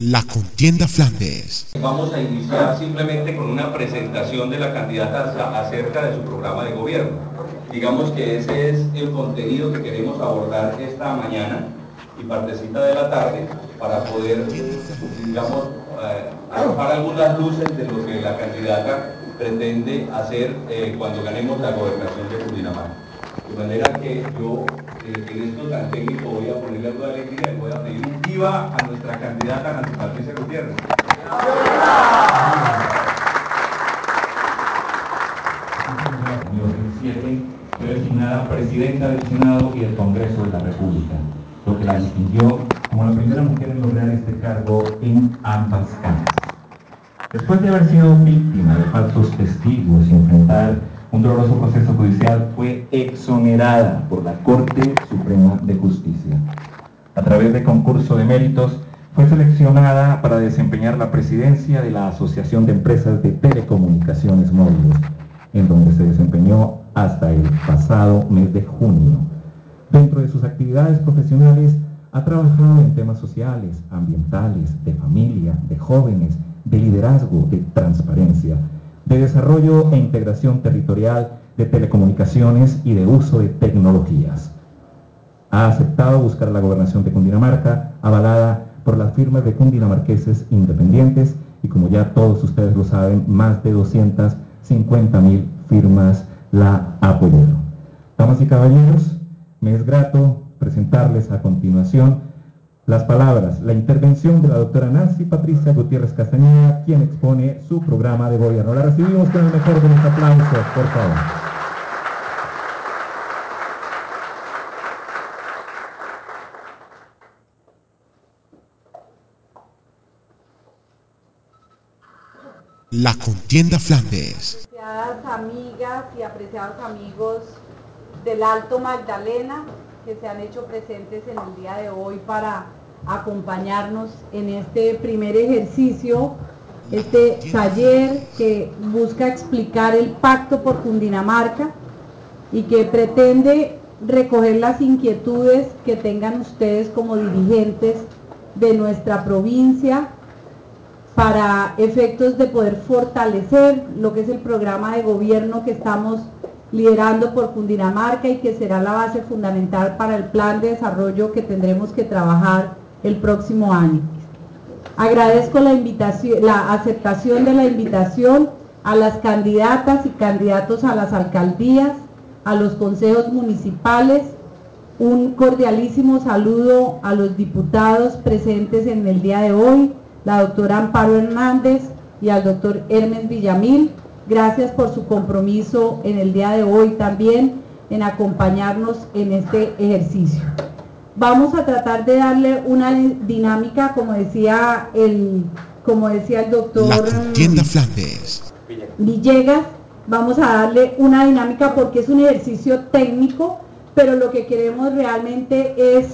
La contienda Flandes. Vamos a iniciar simplemente con una presentación de la candidata acerca de su programa de gobierno. Digamos que ese es el contenido que queremos abordar esta mañana y partecita de la tarde para poder, digamos, arrojar algunas luces de lo que la candidata pretende hacer cuando ganemos la gobernación de Cundinamarca. De manera que yo, en esto tan técnico, voy a ponerle algo de alegría y voy a pedir un viva a nuestra candidata Nancy Patricia Gutiérrez. En 2007 fue designada presidenta del Senado y del Congreso de la República, lo que la distinguió como la primera mujer en lograr este cargo en ambas cámaras. Después de haber sido víctima de falsos testigos y enfrentar un doloroso proceso judicial, fue exonerada por la Corte Suprema de Justicia. A través de concurso de méritos, fue seleccionada para desempeñar la presidencia de la Asociación de Empresas de Telecomunicaciones Móviles, en donde se desempeñó hasta el pasado mes de junio. Dentro de sus actividades profesionales, ha trabajado en temas sociales, ambientales, de familia, de jóvenes, de liderazgo, de transparencia, de desarrollo e integración territorial, de telecomunicaciones y de uso de tecnologías. Ha aceptado buscar la gobernación de Cundinamarca, avalada por las firmas de cundinamarqueses independientes y, como ya todos ustedes lo saben, más de 250.000 firmas la apoyaron. Damas y caballeros, me es grato presentarles a continuación las palabras, la intervención de la doctora Nancy Patricia Gutiérrez Castañeda, quien expone su programa de gobierno. La recibimos con el mejor de los aplausos, por favor. La contienda Flandes. Apreciadas amigas y apreciados amigos del Alto Magdalena, que se han hecho presentes en el día de hoy para acompañarnos en este primer ejercicio, este taller que busca explicar el Pacto por Cundinamarca y que pretende recoger las inquietudes que tengan ustedes como dirigentes de nuestra provincia para efectos de poder fortalecer lo que es el programa de gobierno que estamos liderando por Cundinamarca y que será la base fundamental para el plan de desarrollo que tendremos que trabajar el próximo año. Agradezco la invitación, la aceptación de la invitación a las candidatas y candidatos a las alcaldías, a los consejos municipales. Un cordialísimo saludo a los diputados presentes en el día de hoy, la doctora Amparo Hernández y al doctor Hermes Villamil. Gracias por su compromiso en el día de hoy también en acompañarnos en este ejercicio. Vamos a tratar de darle una dinámica, como decía el doctor La contienda Flandes. Villegas. Vamos a darle una dinámica porque es un ejercicio técnico, pero lo que queremos realmente es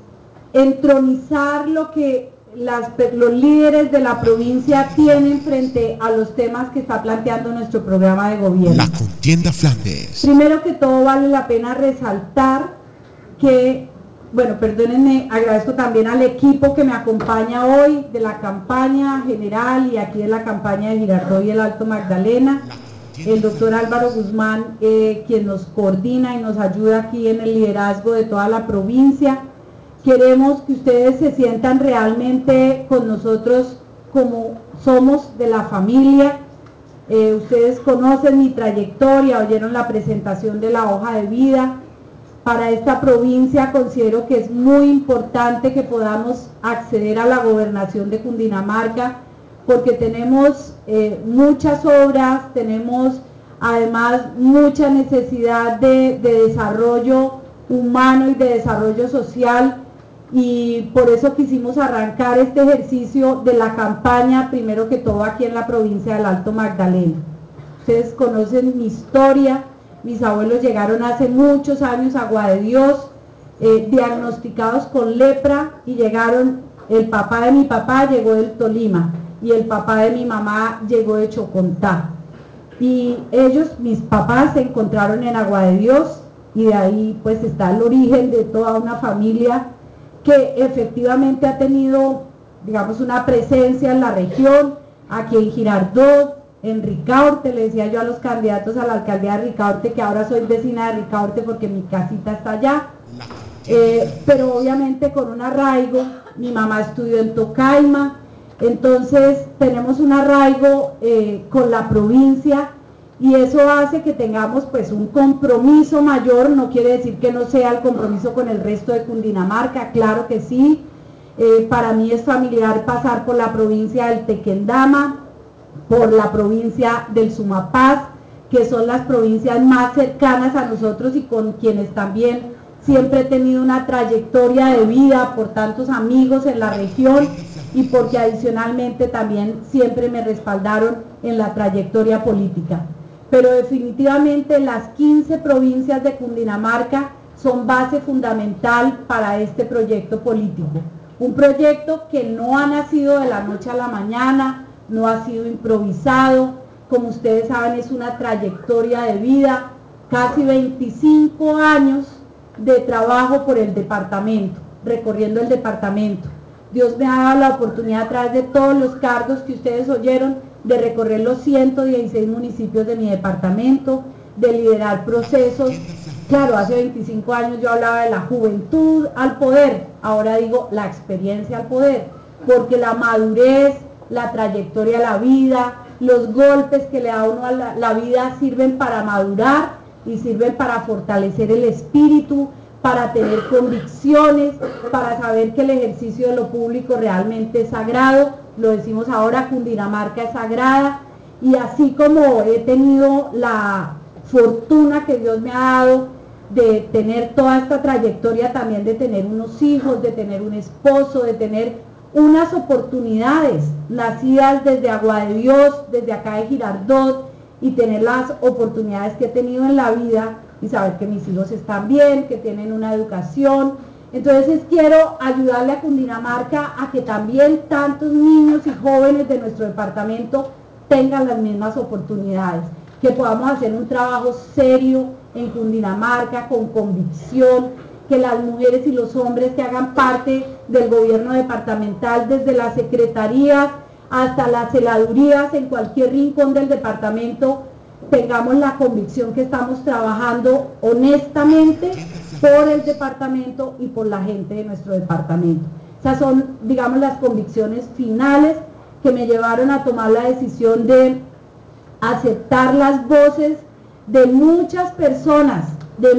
entronizar lo que los líderes de la provincia tienen frente a los temas que está planteando nuestro programa de gobierno. La contienda Flandes. Primero que todo, vale la pena resaltar que, bueno, perdónenme, agradezco también al equipo que me acompaña hoy de la campaña general y aquí de la campaña de Girardot y el Alto Magdalena, el doctor Álvaro Guzmán, quien nos coordina y nos ayuda aquí en el liderazgo de toda la provincia. Queremos que ustedes se sientan realmente con nosotros como somos de la familia. Ustedes conocen mi trayectoria, oyeron la presentación de la hoja de vida. Para esta provincia considero que es muy importante que podamos acceder a la gobernación de Cundinamarca porque tenemos muchas obras, tenemos además mucha necesidad de desarrollo humano y de desarrollo social. Y por eso quisimos arrancar este ejercicio de la campaña, primero que todo aquí en la provincia del Alto Magdalena. Ustedes conocen mi historia, mis abuelos llegaron hace muchos años a Agua de Dios, diagnosticados con lepra y llegaron, el papá de mi papá llegó del Tolima y el papá de mi mamá llegó de Chocontá. Y ellos, mis papás, se encontraron en Agua de Dios y de ahí pues está el origen de toda una familia que efectivamente ha tenido digamos, una presencia en la región, aquí en Girardot, en Ricaurte. Le decía yo a los candidatos a la alcaldía de Ricaurte que ahora soy vecina de Ricaurte porque mi casita está allá, pero obviamente con un arraigo. Mi mamá estudió en Tocaima, entonces tenemos un arraigo con la provincia, y eso hace que tengamos pues un compromiso mayor. No quiere decir que no sea el compromiso con el resto de Cundinamarca, claro que sí. Para mí es familiar pasar por la provincia del Tequendama, por la provincia del Sumapaz, que son las provincias más cercanas a nosotros y con quienes también siempre he tenido una trayectoria de vida, por tantos amigos en la región, y porque adicionalmente también siempre me respaldaron en la trayectoria política. Pero definitivamente las 15 provincias de Cundinamarca son base fundamental para este proyecto político. Un proyecto que no ha nacido de la noche a la mañana, no ha sido improvisado. Como ustedes saben, es una trayectoria de vida, casi 25 años de trabajo por el departamento, recorriendo el departamento. Dios me ha dado la oportunidad, a través de todos los cargos que ustedes oyeron, de recorrer los 116 municipios de mi departamento, de liderar procesos. Claro, hace 25 años yo hablaba de la juventud al poder, ahora digo la experiencia al poder, porque la madurez, la trayectoria a la vida, los golpes que le da uno a la vida sirven para madurar y sirven para fortalecer el espíritu, para tener convicciones, para saber que el ejercicio de lo público realmente es sagrado. Lo decimos ahora, Cundinamarca es sagrada, y así como he tenido la fortuna que Dios me ha dado de tener toda esta trayectoria, también de tener unos hijos, de tener un esposo, de tener unas oportunidades nacidas desde Agua de Dios, desde acá de Girardot, y tener las oportunidades que he tenido en la vida y saber que mis hijos están bien, que tienen una educación. Entonces quiero ayudarle a Cundinamarca a que también tantos niños y jóvenes de nuestro departamento tengan las mismas oportunidades, que podamos hacer un trabajo serio en Cundinamarca con convicción, que las mujeres y los hombres que hagan parte del gobierno departamental, desde las secretarías hasta las celadurías en cualquier rincón del departamento, tengamos la convicción que estamos trabajando honestamente por el departamento y por la gente de nuestro departamento. Esas son, digamos, las convicciones finales que me llevaron a tomar la decisión de aceptar las voces de muchas personas de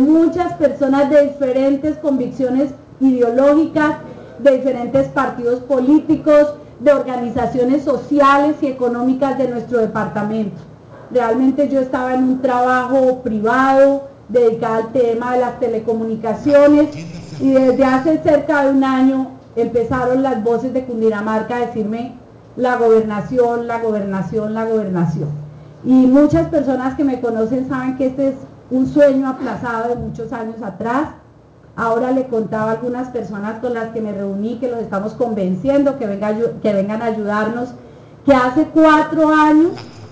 diferentes convicciones ideológicas, de diferentes partidos políticos, de organizaciones sociales y económicas de nuestro departamento. Realmente yo estaba en un trabajo privado dedicado al tema de las telecomunicaciones, y desde hace cerca de un año empezaron las voces de Cundinamarca a decirme la gobernación, la gobernación, la gobernación. Y muchas personas que me conocen saben que este es un sueño aplazado de muchos años atrás. Ahora le contaba a algunas personas con las que me reuní que los estamos convenciendo que vengan a ayudarnos, que hace 4 años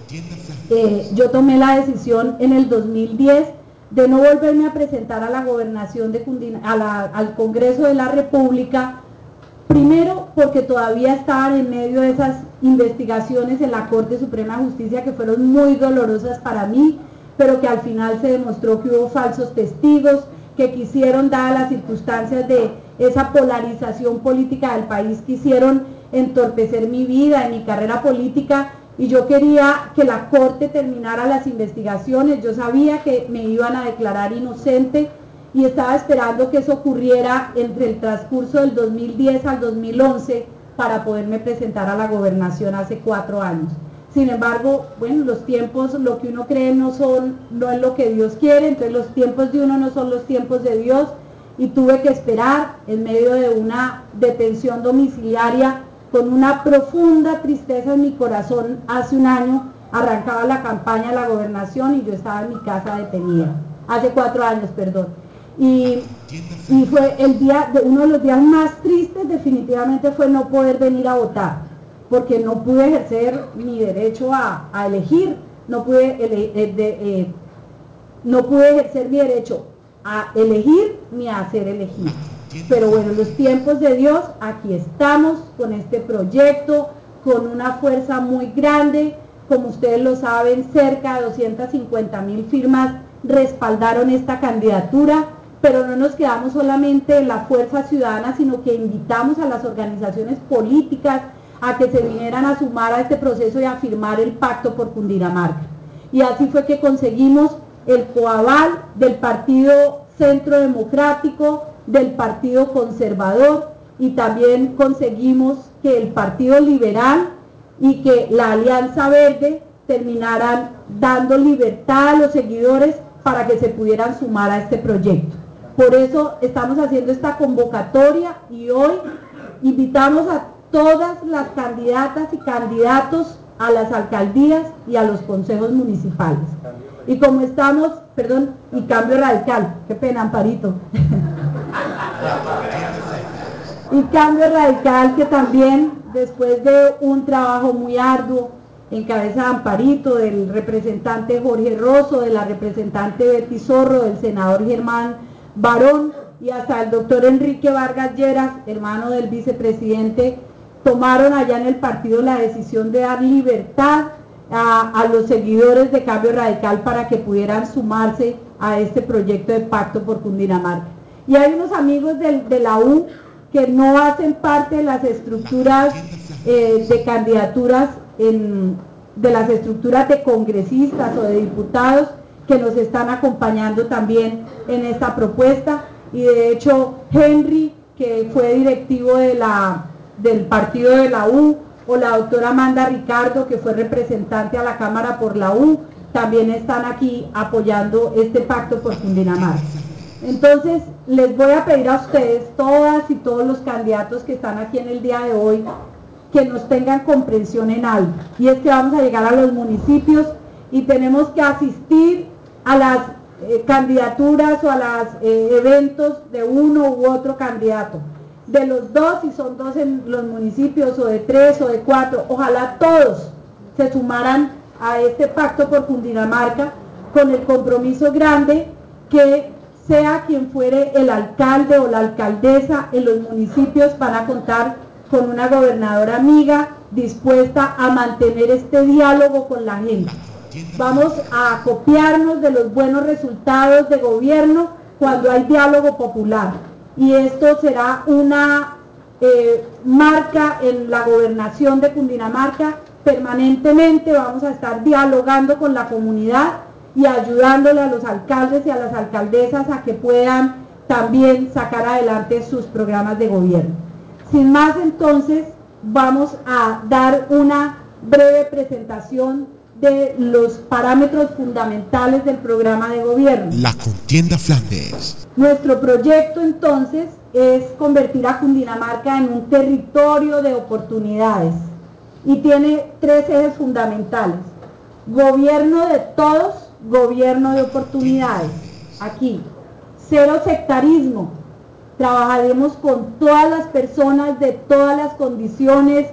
yo tomé la decisión en el 2010 de no volverme a presentar a la gobernación de al Congreso de la República, primero porque todavía estaban en medio de esas investigaciones en la Corte Suprema de Justicia que fueron muy dolorosas para mí, pero que al final se demostró que hubo falsos testigos, que quisieron, dadas las circunstancias de esa polarización política del país, quisieron entorpecer mi vida y mi carrera política, y yo quería que la Corte terminara las investigaciones. Yo sabía que me iban a declarar inocente y estaba esperando que eso ocurriera entre el transcurso del 2010 al 2011 para poderme presentar a la gobernación hace 4 años. Sin embargo, bueno, los tiempos, lo que uno cree no es lo que Dios quiere, entonces los tiempos de uno no son los tiempos de Dios, y tuve que esperar en medio de una detención domiciliaria con una profunda tristeza en mi corazón. Hace un año arrancaba la campaña de la gobernación y yo estaba en mi casa detenida, hace 4 años, perdón. Y fue uno de los días más tristes, definitivamente, fue no poder venir a votar, porque no pude ejercer mi derecho a elegir, no pude ejercer mi derecho a elegir ni a ser elegido. Pero bueno, los tiempos de Dios, aquí estamos con este proyecto, con una fuerza muy grande. Como ustedes lo saben, cerca de 250.000 firmas respaldaron esta candidatura, pero no nos quedamos solamente en la fuerza ciudadana, sino que invitamos a las organizaciones políticas a que se vinieran a sumar a este proceso y a firmar el pacto por Cundinamarca. Y así fue que conseguimos el coaval del Partido Centro Democrático, del Partido Conservador, y también conseguimos que el Partido Liberal y que la Alianza Verde terminaran dando libertad a los seguidores para que se pudieran sumar a este proyecto. Por eso estamos haciendo esta convocatoria y hoy invitamos a todas las candidatas y candidatos a las alcaldías y a los consejos municipales. Y como estamos, perdón, y Cambio Radical, qué pena, Amparito. Y Cambio Radical, que también después de un trabajo muy arduo en cabeza de Amparito, del representante Jorge Rosso, de la representante Betty Zorro, del senador Germán Barón y hasta el doctor Enrique Vargas Lleras, hermano del vicepresidente, tomaron allá en el partido la decisión de dar libertad a los seguidores de Cambio Radical para que pudieran sumarse a este proyecto de pacto por Cundinamarca. Y hay unos amigos de la U que no hacen parte de las estructuras de candidaturas, de las estructuras de congresistas o de diputados, que nos están acompañando también en esta propuesta. Y de hecho Henry, que fue directivo del partido de la U, o la doctora Amanda Ricardo, que fue representante a la Cámara por la U, también están aquí apoyando este pacto por Cundinamarca. Entonces, les voy a pedir a ustedes, todas y todos los candidatos que están aquí en el día de hoy, que nos tengan comprensión en algo, y es que vamos a llegar a los municipios y tenemos que asistir a las candidaturas o a los eventos de uno u otro candidato. De los dos, si son dos en los municipios, o de tres o de cuatro, ojalá todos se sumaran a este pacto por Cundinamarca con el compromiso grande que sea quien fuere el alcalde o la alcaldesa en los municipios, van a contar con una gobernadora amiga dispuesta a mantener este diálogo con la gente. Vamos a copiarnos de los buenos resultados de gobierno cuando hay diálogo popular, y esto será una marca en la gobernación de Cundinamarca. Permanentemente vamos a estar dialogando con la comunidad y ayudándole a los alcaldes y a las alcaldesas a que puedan también sacar adelante sus programas de gobierno. Sin más, entonces, vamos a dar una breve presentación de los parámetros fundamentales del programa de gobierno. La Contienda Flandes. Nuestro proyecto, entonces, es convertir a Cundinamarca en un territorio de oportunidades y tiene tres ejes fundamentales: gobierno de todos, gobierno de oportunidades. Aquí, cero sectarismo. Trabajaremos con todas las personas de todas las condiciones,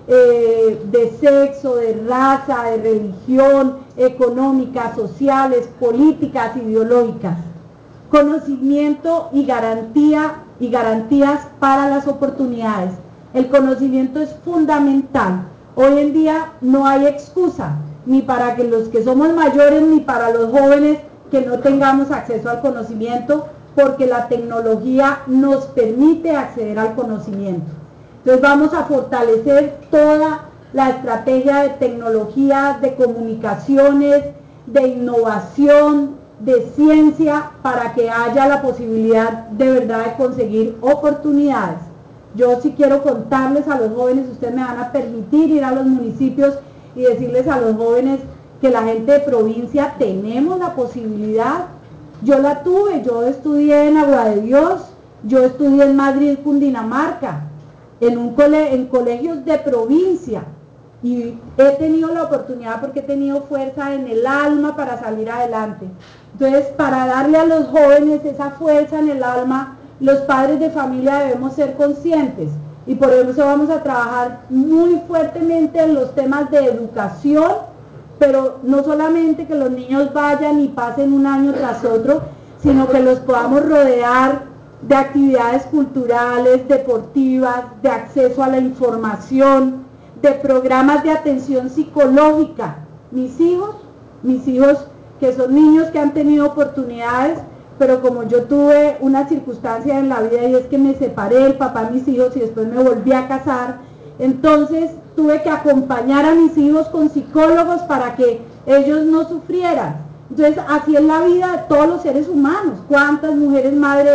de sexo, de raza, de religión, económicas, sociales, políticas, ideológicas. Conocimiento y garantías para las oportunidades. El conocimiento es fundamental. Hoy en día no hay excusa, ni para que los que somos mayores, ni para los jóvenes que no tengamos acceso al conocimiento, porque la tecnología nos permite acceder al conocimiento. Entonces vamos a fortalecer toda la estrategia de tecnología, de comunicaciones, de innovación, de ciencia, para que haya la posibilidad de verdad de conseguir oportunidades. Yo sí quiero contarles a los jóvenes, ustedes me van a permitir ir a los municipios y decirles a los jóvenes que la gente de provincia tenemos la posibilidad. Yo la tuve, yo estudié en Agua de Dios, yo estudié en Madrid, Cundinamarca, en colegios de provincia, y he tenido la oportunidad porque he tenido fuerza en el alma para salir adelante. Entonces, para darle a los jóvenes esa fuerza en el alma, los padres de familia debemos ser conscientes, y por eso vamos a trabajar muy fuertemente en los temas de educación, pero no solamente que los niños vayan y pasen un año tras otro, sino que los podamos rodear de actividades culturales, deportivas, de acceso a la información, de programas de atención psicológica. Mis hijos que son niños que han tenido oportunidades, pero como yo tuve una circunstancia en la vida y es que me separé del papá de mis hijos y después me volví a casar, entonces tuve que acompañar a mis hijos con psicólogos para que ellos no sufrieran. Entonces así es la vida de todos los seres humanos. ¿Cuántas mujeres madre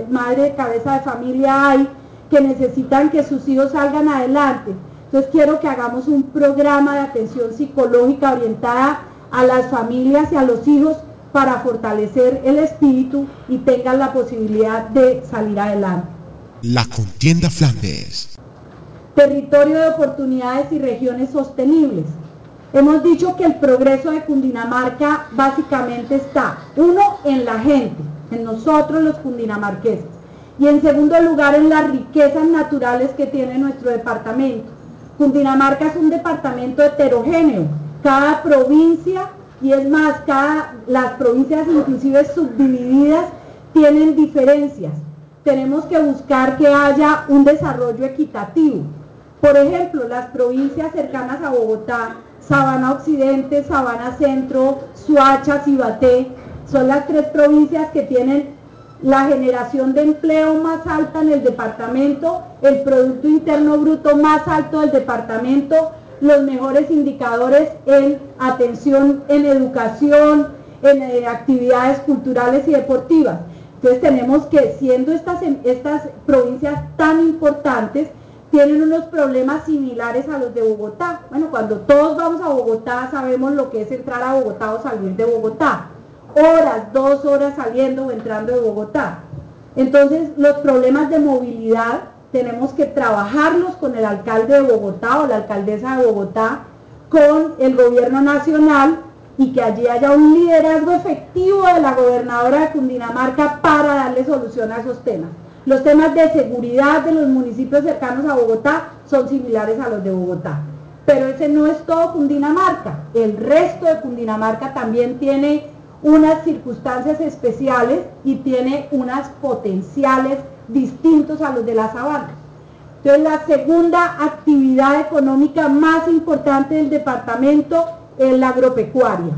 de cabeza de familia hay que necesitan que sus hijos salgan adelante? Entonces quiero que hagamos un programa de atención psicológica orientada a las familias y a los hijos para fortalecer el espíritu y tengan la posibilidad de salir adelante. La Contienda Flandes. Territorio de oportunidades y regiones sostenibles. Hemos dicho que el progreso de Cundinamarca básicamente está, uno, en la gente, en nosotros los cundinamarqueses, y en segundo lugar en las riquezas naturales que tiene nuestro departamento. Cundinamarca es un departamento heterogéneo, cada provincia, y es más, las provincias inclusive subdivididas tienen diferencias. Tenemos que buscar que haya un desarrollo equitativo. Por ejemplo, las provincias cercanas a Bogotá, Sabana Occidente, Sabana Centro, Soacha, Cibaté, son las tres provincias que tienen la generación de empleo más alta en el departamento, el Producto Interno Bruto más alto del departamento, los mejores indicadores en atención, en educación, en actividades culturales y deportivas. Entonces tenemos que, siendo estas provincias tan importantes, tienen unos problemas similares a los de Bogotá. Bueno, cuando todos vamos a Bogotá sabemos lo que es entrar a Bogotá o salir de Bogotá. Horas, 2 horas saliendo o entrando de Bogotá. Entonces los problemas de movilidad tenemos que trabajarlos con el alcalde de Bogotá o la alcaldesa de Bogotá, con el gobierno nacional, y que allí haya un liderazgo efectivo de la gobernadora de Cundinamarca para darle solución a esos temas. Los temas de seguridad de los municipios cercanos a Bogotá son similares a los de Bogotá. Pero ese no es todo Cundinamarca. El resto de Cundinamarca también tiene unas circunstancias especiales y tiene unas potenciales distintos a los de la sabana. Entonces la segunda actividad económica más importante del departamento es la agropecuaria.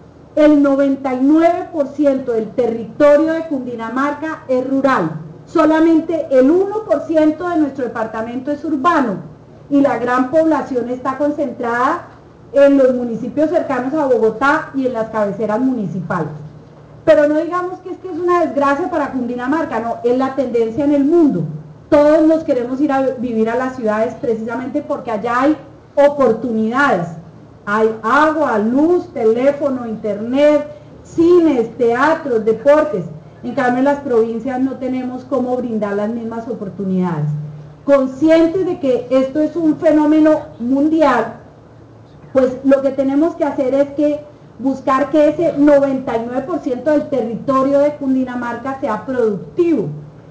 El 99% del territorio de Cundinamarca es rural. Solamente el 1% de nuestro departamento es urbano y la gran población está concentrada en los municipios cercanos a Bogotá y en las cabeceras municipales. Pero no digamos que es una desgracia para Cundinamarca, no, es la tendencia en el mundo. Todos nos queremos ir a vivir a las ciudades precisamente porque allá hay oportunidades. Hay agua, luz, teléfono, internet, cines, teatros, deportes. En cambio en las provincias no tenemos cómo brindar las mismas oportunidades. Conscientes de que esto es un fenómeno mundial, pues lo que tenemos que hacer es buscar que ese 99% del territorio de Cundinamarca sea productivo.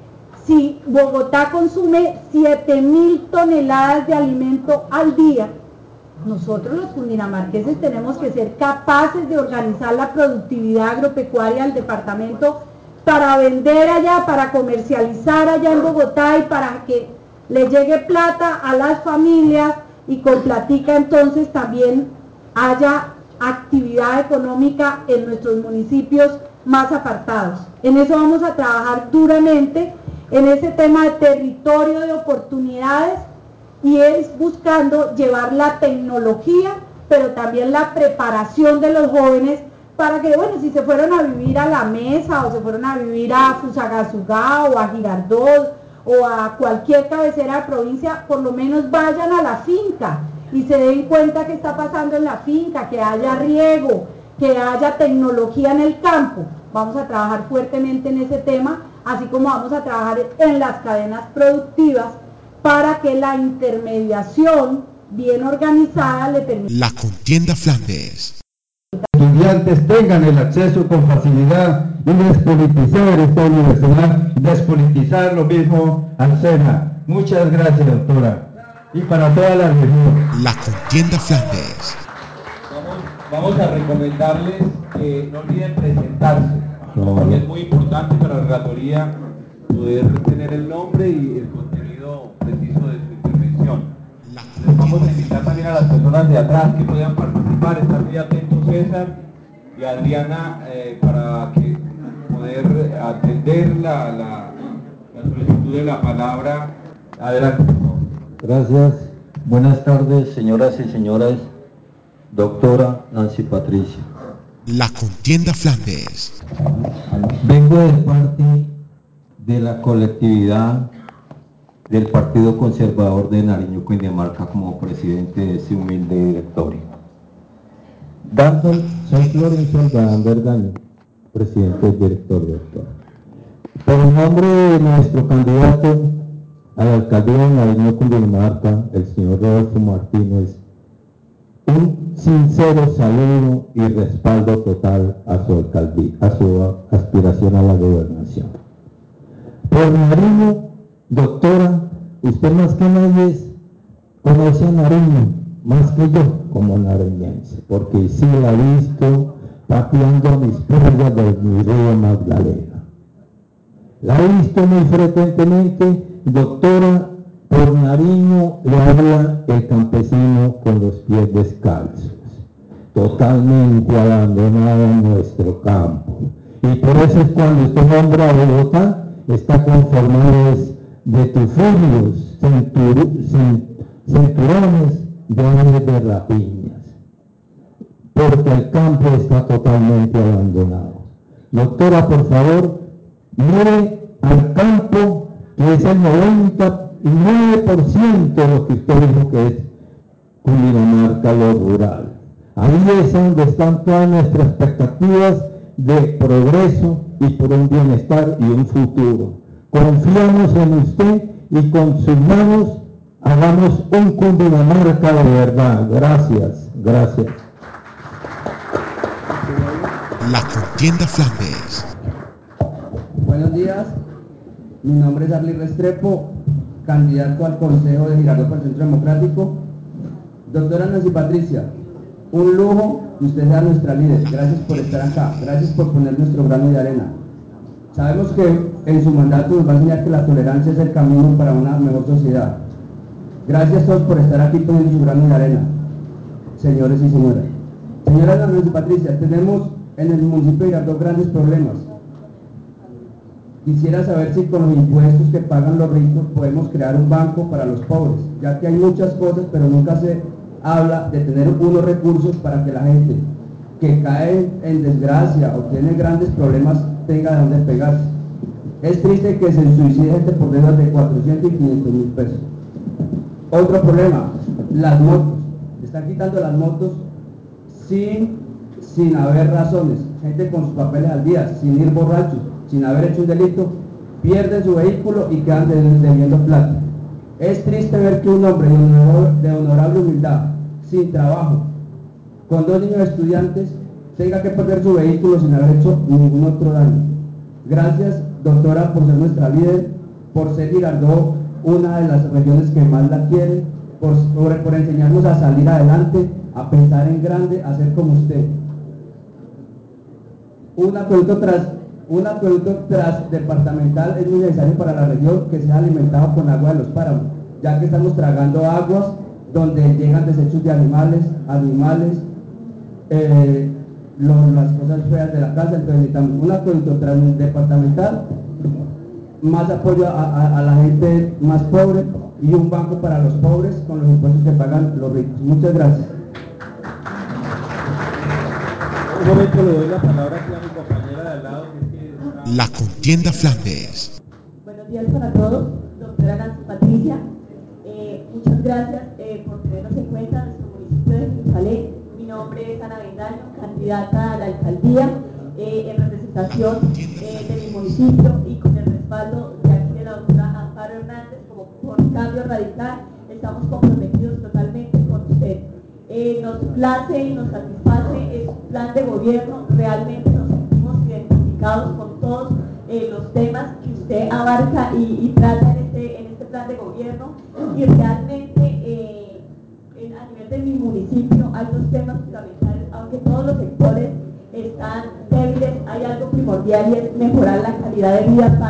Si Bogotá consume 7.000 toneladas de alimento al día, nosotros los cundinamarqueses tenemos que ser capaces de organizar la productividad agropecuaria del departamento para vender allá, para comercializar allá en Bogotá y para que le llegue plata a las familias, y con platica entonces también haya actividad económica en nuestros municipios más apartados. En eso vamos a trabajar duramente, en ese tema de territorio de oportunidades, y es buscando llevar la tecnología, pero también la preparación de los jóvenes para que, bueno, si se fueron a vivir a La Mesa o se fueron a vivir a Fusagasugá o a Girardot o a cualquier cabecera de provincia, por lo menos vayan a la finca y se den cuenta qué está pasando en la finca, que haya riego, que haya tecnología en el campo. Vamos a trabajar fuertemente en ese tema, así como vamos a trabajar en las cadenas productivas para que la intermediación bien organizada le permita. La Contienda Flandes. Estudiantes tengan el acceso con facilidad y despolitizar esta universidad, despolitizar lo mismo al SENA. Muchas gracias, doctora. Y para toda la región. La Contienda Flandes. Vamos a recomendarles que no olviden presentarse, porque es muy importante para la relatoría poder tener el nombre y el contenido preciso de su intervención. Les vamos a invitar también a las personas de atrás que puedan participar, estar muy atentos César y Adriana para que poder atender la solicitud de la palabra. Adelante, por favor. Gracias. Buenas tardes, señoras y señores. Doctora Nancy Patricia. La contienda Flandes. Vengo de parte de la colectividad del Partido Conservador de Nariño, Cundinamarca, como presidente de ese humilde directorio. Soy Florencio Albarán Verdaño, presidente del directorio, doctor. Por el nombre de nuestro candidato a la alcaldía de Nariño, Cundinamarca, el señor Rodolfo Martínez, un sincero saludo y respaldo total a su alcaldía, a su aspiración a la gobernación. Por Nariño, doctora, usted más que nadie conoce a Nariño, más que yo como nariñense, porque sí la he visto pateando mis playas de mi río Magdalena. La he visto muy frecuentemente, doctora. Por Nariño le habla el campesino con los pies descalzos, totalmente abandonado en nuestro campo. Y por eso es cuando usted nombra a Bogotá, está conformado de tufurios, cinturones de hombres de rapiñas, porque el campo está totalmente abandonado. Doctora, por favor, mire al campo, que es el 99% de lo que usted dijo que es Cundinamarca, lo rural. Ahí es donde están todas nuestras expectativas de progreso y por un bienestar y un futuro. Confiamos en usted y con sus manos hagamos un Cundinamarca de verdad. Gracias, gracias. La contienda Flandes. Buenos días, mi nombre es Arly Restrepo, candidato al Consejo de Girardot por el Centro Democrático. Doctora Nancy Patricia, un lujo que usted sea nuestra líder. Gracias por estar acá, gracias por poner nuestro grano de arena. Sabemos que en su mandato nos va a enseñar que la tolerancia es el camino para una mejor sociedad. Gracias a todos por estar aquí poniendo su grano de arena, señores y señoras. Señora Nancy Patricia, tenemos en el municipio de Girardot grandes problemas. Quisiera saber si con los impuestos que pagan los ricos podemos crear un banco para los pobres, ya que hay muchas cosas, pero nunca se habla de tener unos recursos para que la gente que cae en desgracia o tiene grandes problemas tenga de dónde pegarse. Es triste que se suicide gente por deudas de 400 y 500 mil pesos. Otro problema, las motos. Están quitando las motos sin haber razones. Gente con sus papeles al día, sin ir borrachos, sin haber hecho un delito, pierden su vehículo y quedan debiendo plata. Es triste ver que un hombre de honorable humildad, sin trabajo, con 2 niños estudiantes, tenga que perder su vehículo sin haber hecho ningún otro daño. Gracias, doctora, por ser nuestra líder, por ser Girardot una de las regiones que más la quieren, por enseñarnos a salir adelante, a pensar en grande, a ser como usted. Un acueducto transdepartamental es muy necesario para la región, que sea alimentado con agua de los páramos, ya que estamos tragando aguas donde llegan desechos de animales, las cosas feas de la casa. Entonces necesitamos un acueducto transdepartamental, más apoyo a la gente más pobre y un banco para los pobres con los impuestos que pagan los ricos. Muchas gracias. Un momento, le doy la palabra aquí a mi compañera de al lado, que es que está... La contienda Flandes. Buenos días para todos, doctora Nancy Patricia. Muchas gracias por tenernos en cuenta en nuestro municipio de Jerusalén. Mi nombre es Ana Bendaño, candidata a la alcaldía en representación de mi municipio y con el respaldo de aquí de la doctora Amparo Hernández como por Cambio Radical. Estamos comprometidos totalmente con usted. Nos place y nos satisface su plan de gobierno. Realmente nos sentimos identificados con todos los temas que usted abarca y trata en este plan de gobierno, y realmente a nivel de mi municipio hay 2 temas fundamentales. Aunque todos los sectores están débiles, hay algo primordial y es mejorar la calidad de vida para nuestros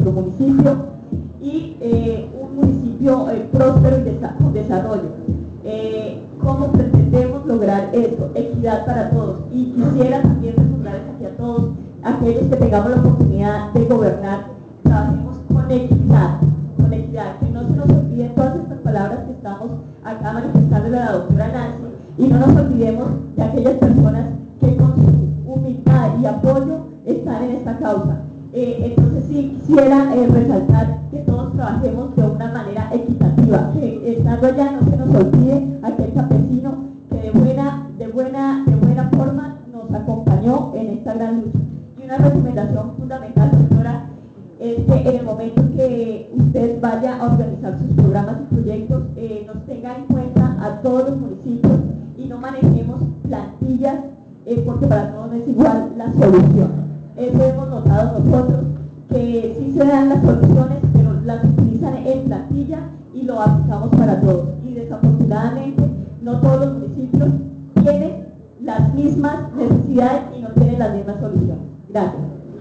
nuestro municipio y un municipio próspero y con desarrollo. ¿Cómo pretendemos lograr esto? Equidad para todos. Y quisiera también recordarles aquí a todos, aquellos que tengamos la oportunidad de gobernar, trabajemos con equidad, que no se nos olviden todas estas palabras que estamos acá manifestando de la doctora Nancy, y no nos olvidemos de aquellas personas que con su humildad y apoyo están en esta causa. Entonces sí quisiera resaltar que todos trabajemos de una manera equitativa, que estando allá no se nos olvide aquel campesino que de buena forma nos acompañó en esta gran lucha. Y una recomendación fundamental, doctora, es que en el momento que usted vaya a organizar sus programas y proyectos, nos tenga en cuenta a todos los municipios y no manejemos plantillas, porque para todos no es igual la solución. Eso hemos notado nosotros, que sí se dan las soluciones, pero las utilizan en plantilla y lo aplicamos para todos. Y desafortunadamente no todos los municipios tienen las mismas necesidades y no tienen las mismas soluciones. Gracias.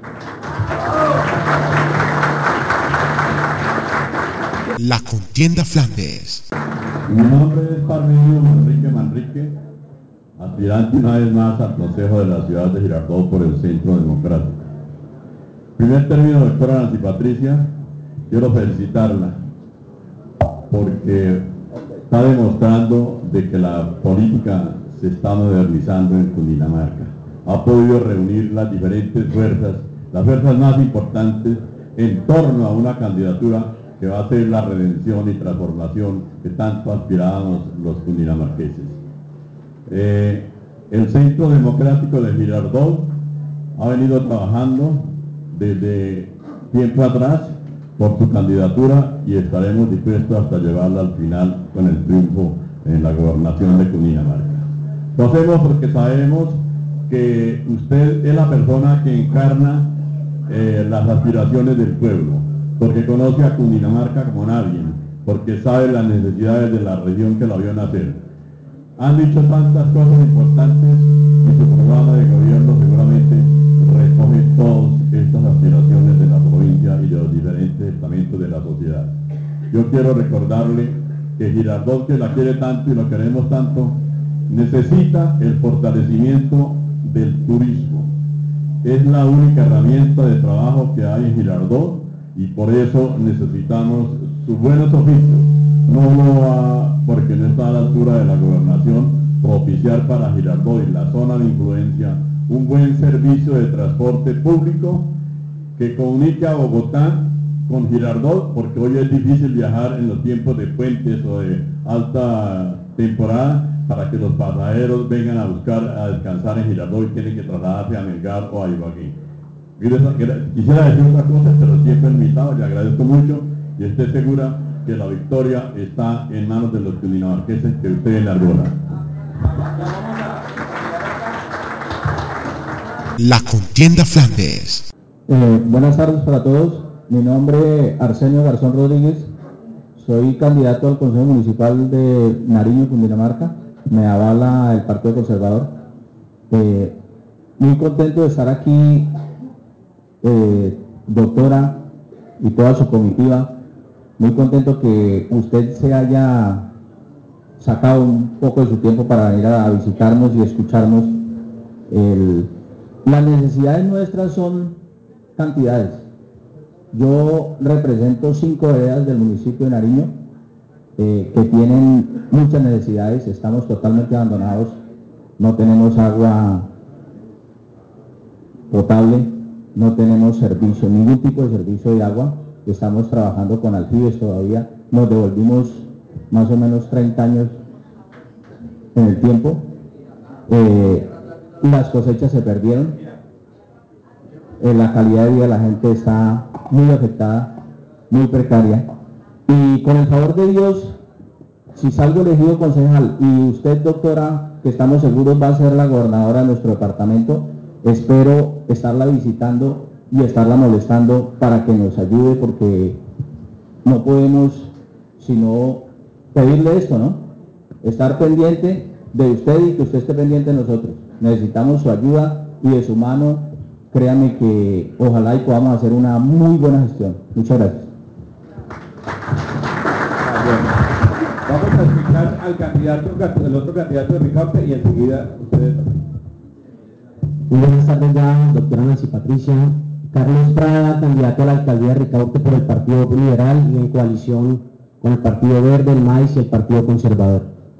La contienda Flandes. Mi nombre es Parmenio Manrique, aspirante una vez más al Consejo de la Ciudad de Girardot por el Centro Democrático. Primer término, doctora Nancy Patricia, quiero felicitarla porque está demostrando de que la política se está modernizando en Cundinamarca. Ha podido reunir las diferentes fuerzas, las fuerzas más importantes en torno a una candidatura que va a ser la redención y transformación que tanto aspirábamos los cundinamarqueses. El Centro Democrático de Girardot ha venido trabajando desde tiempo atrás por su candidatura y estaremos dispuestos hasta llevarla al final con el triunfo en la gobernación de Cundinamarca. Lo hacemos porque sabemos que usted es la persona que encarna las aspiraciones del pueblo, porque conoce a Cundinamarca como nadie, porque sabe las necesidades de la región que la vio nacer. Han dicho tantas cosas importantes y su programa de gobierno seguramente recoge todas estas aspiraciones de la provincia y de los diferentes estamentos de la sociedad. Yo quiero recordarle que Girardot, que la quiere tanto y lo queremos tanto, necesita el fortalecimiento del turismo. Es la única herramienta de trabajo que hay en Girardot y por eso necesitamos sus buenos oficios. No lo va, porque no está a la altura de la gobernación, propiciar para Girardot y la zona de influencia un buen servicio de transporte público que comunique a Bogotá con Girardot, porque hoy es difícil viajar en los tiempos de puentes o de alta temporada para que los pasajeros vengan a buscar, a descansar en Girardot y tienen que trasladarse a Melgar o a Ibagué. Quisiera decir otra cosa, pero siempre invitado, le agradezco mucho y esté segura que la victoria está en manos de los cundinamarqueses que usted enarbola. La contienda Flandes. Buenas tardes para todos. Mi nombre es Arsenio Garzón Rodríguez. Soy candidato al Consejo Municipal de Nariño, Cundinamarca. Me avala el Partido Conservador. Muy contento de estar aquí, doctora, y toda su comitiva. Muy contento que usted se haya sacado un poco de su tiempo para venir a visitarnos y escucharnos. Las necesidades nuestras son cantidades. Yo represento 5 veredas del municipio de Nariño que tienen muchas necesidades. Estamos totalmente abandonados, no tenemos agua potable, no tenemos servicio, ningún tipo de servicio de agua. Estamos trabajando con aljibes todavía, nos devolvimos más o menos 30 años en el tiempo. Las cosechas se perdieron, la calidad de vida de la gente está muy afectada, muy precaria, y con el favor de Dios, si salgo elegido concejal y usted, doctora, que estamos seguros va a ser la gobernadora de nuestro departamento, espero estarla visitando y estarla molestando para que nos ayude, porque no podemos sino pedirle esto, ¿no? Estar pendiente de usted y que usted esté pendiente de nosotros. Necesitamos su ayuda y de su mano créanme que ojalá y podamos hacer una muy buena gestión. Muchas gracias. Vamos a escuchar al candidato, el otro candidato de Ricaurte y enseguida ustedes. Muy buenas tardes ya, doctora Nancy Patricia. Carlos Prada, candidato a la alcaldía de Ricaurte por el Partido Liberal y en coalición con el Partido Verde, el MAIS y el Partido Conservador.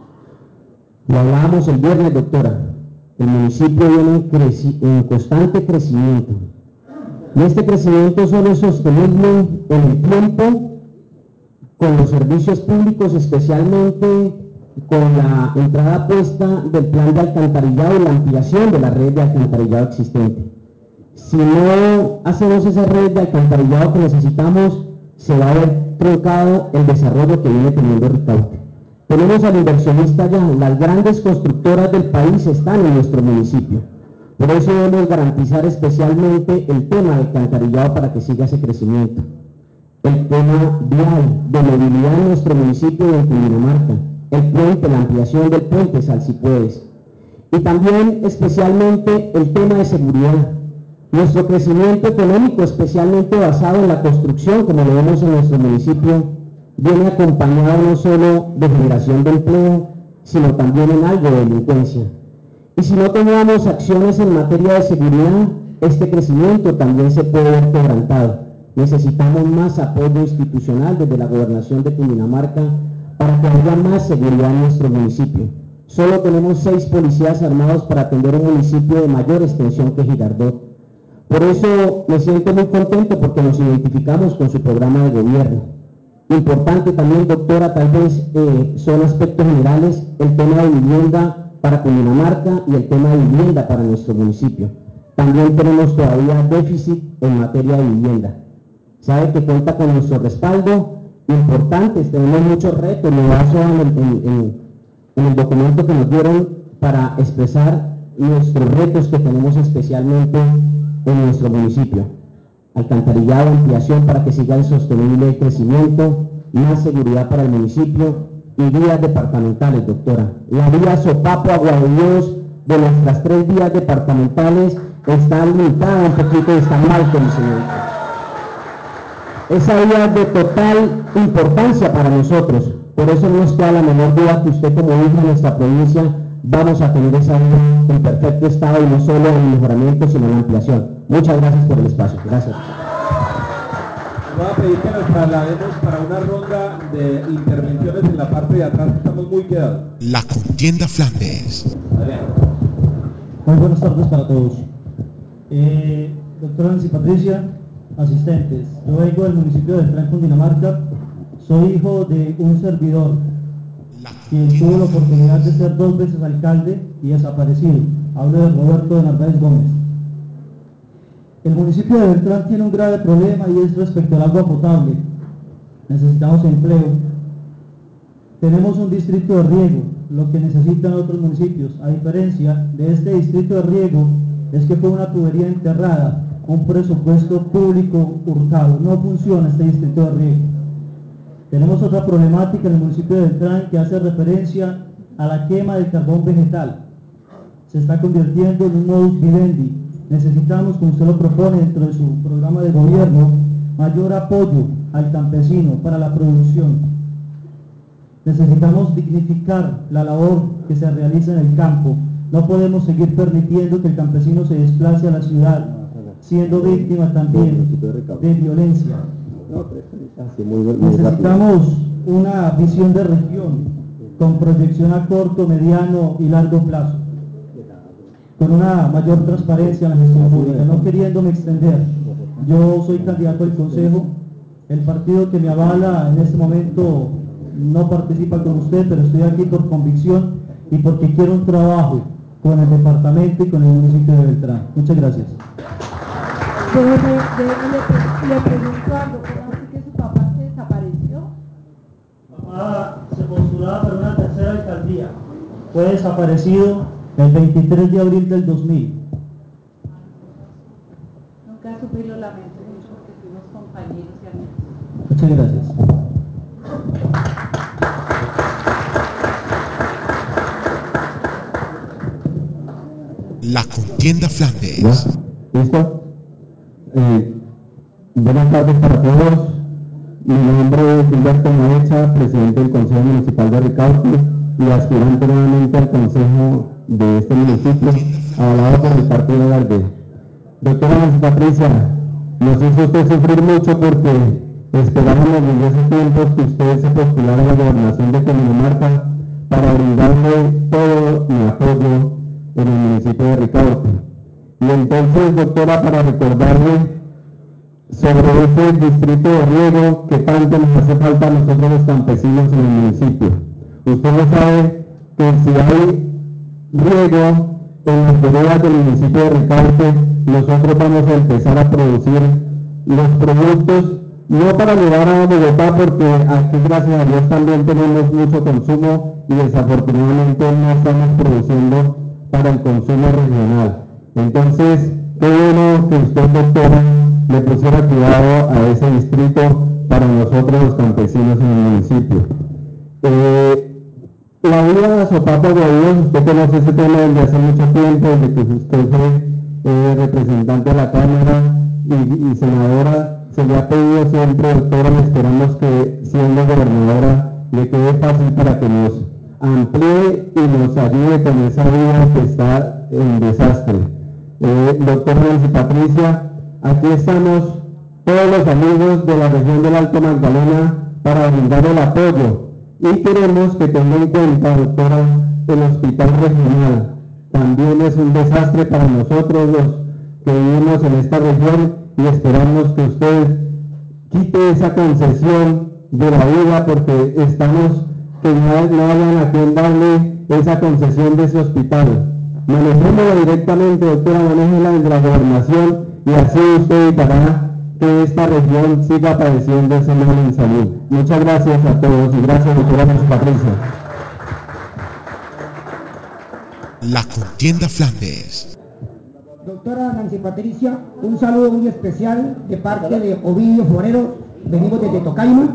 Lo hablábamos el viernes, doctora. El municipio viene en constante crecimiento. Y este crecimiento solo es sostenible en el tiempo con los servicios públicos, especialmente con la entrada puesta del plan de alcantarillado y la ampliación de la red de alcantarillado existente. Si no hacemos esa red de alcantarillado que necesitamos, se va a ver truncado el desarrollo que viene teniendo Ricaurte. Tenemos al inversionista ya, las grandes constructoras del país están en nuestro municipio. Por eso debemos garantizar especialmente el tema del alcantarillado para que siga ese crecimiento. El tema vial, de movilidad en nuestro municipio y en Cundinamarca. El puente, la ampliación del puente Salsipuedes. Y también especialmente el tema de seguridad. Nuestro crecimiento económico, especialmente basado en la construcción, como lo vemos en nuestro municipio, viene acompañado no solo de generación de empleo, sino también en algo de delincuencia. Y si no tomamos acciones en materia de seguridad, este crecimiento también se puede ver quebrantado. Necesitamos más apoyo institucional desde la gobernación de Cundinamarca para que haya más seguridad en nuestro municipio. Solo tenemos 6 policías armados para atender un municipio de mayor extensión que Girardot. Por eso me siento muy contento porque nos identificamos con su programa de gobierno. Importante también, doctora, tal vez son aspectos generales, el tema de vivienda para Cundinamarca y el tema de vivienda para nuestro municipio. También tenemos todavía déficit en materia de vivienda. Sabe que cuenta con nuestro respaldo, importantes, tenemos muchos retos, lo baso en el documento que nos dieron para expresar nuestros retos que tenemos especialmente en nuestro municipio. Alcantarillado, ampliación para que siga el sostenible crecimiento, más seguridad para el municipio y vías departamentales, doctora. La vía Sopapo, Agua de Dios, de nuestras 3 vías departamentales, está limitada un poquito y está mal condicionada. Esa vía es de total importancia para nosotros, por eso no nos queda la menor duda que usted como hija de nuestra provincia vamos a tener esa vía en perfecto estado y no solo en mejoramiento sino en ampliación. Muchas gracias por el espacio. Gracias. Voy a pedir que nos traslademos para una ronda de intervenciones en la parte de atrás, estamos muy quedados. La contienda Flandes. Adelante. Muy buenas tardes para todos. Doctora Nancy Patricia, asistentes. Yo vengo del municipio de Beltrán, Cundinamarca. Soy hijo de un servidor quien tuvo la oportunidad de ser 2 veces alcalde y desaparecido. Hablo de Roberto de Narváez Gómez. El municipio de Beltrán tiene un grave problema y es respecto al agua potable. Necesitamos empleo. Tenemos un distrito de riego, lo que necesitan otros municipios. A diferencia de este distrito de riego, es que fue una tubería enterrada, un presupuesto público hurtado. No funciona este distrito de riego. Tenemos otra problemática en el municipio de Beltrán que hace referencia a la quema del carbón vegetal. Se está convirtiendo en un modus vivendi. Necesitamos, como usted lo propone dentro de su programa de gobierno, mayor apoyo al campesino para la producción. Necesitamos dignificar la labor que se realiza en el campo. No podemos seguir permitiendo que el campesino se desplace a la ciudad, siendo víctima también de violencia. Necesitamos una visión de región con proyección a corto, mediano y largo plazo, con una mayor transparencia en la gestión pública. No queriéndome extender, yo soy candidato al consejo, el partido que me avala en este momento no participa con usted, pero estoy aquí por convicción y porque quiero un trabajo con el departamento y con el municipio de Beltrán. Muchas gracias. Le pregunto algo, ¿cómo así que su papá se desapareció? Papá se postulaba para una tercera alcaldía. Fue desaparecido el 23 de abril del 2000. Nunca supe y lo lamento mucho porque fuimos compañeros y amigos. Muchas gracias. La contienda Flandes. ¿Listo? Buenas tardes para todos. Mi nombre es Gilberto Maecha, presidente del Consejo Municipal de Ricaurte y aspirante nuevamente al Consejo de este municipio, avalado por el Partido Verde. Doctora Nancy Patricia, nos hizo usted sufrir mucho porque esperábamos desde esos tiempos que usted se postulara a la gobernación de Cundinamarca para brindarle todo mi apoyo en el municipio de Ricaurte. Y entonces, doctora, para recordarle sobre ese distrito de riego que tanto nos hace falta a nosotros los campesinos en el municipio. Usted no sabe que si hay riego en las veredas del municipio de Ricaurte, nosotros vamos a empezar a producir los productos, no para llevar a Bogotá, porque aquí gracias a Dios también tenemos mucho consumo y desafortunadamente no estamos produciendo para el consumo regional. Entonces, qué bueno que usted, doctora, le pusiera cuidado a ese distrito para nosotros los campesinos en el municipio. La vía Sopapo Guaidó, usted conoce ese tema desde hace mucho tiempo, desde que usted fue representante de la Cámara y senadora. Se le ha pedido siempre, doctora, y esperamos que siendo gobernadora le quede fácil para que nos amplíe y nos ayude con esa vía que está en desastre. Doctora Nancy Patricia, aquí estamos todos los amigos de la región del Alto Magdalena para brindar el apoyo y queremos que tenga en cuenta, doctora, el hospital regional. También es un desastre para nosotros los que vivimos en esta región y esperamos que usted quite esa concesión de la vida porque estamos que no hayan a quien darle esa concesión de ese hospital. Manejémosla directamente, doctora, manéjela desde la gobernación y así usted evitará que esta región siga padeciendo ese mal en salud. Muchas gracias a todos y gracias, doctora Nancy Patricia. La Contienda Flandes. Doctora Nancy Patricia, un saludo muy especial de parte de Ovidio Forero, venimos desde Tocaima.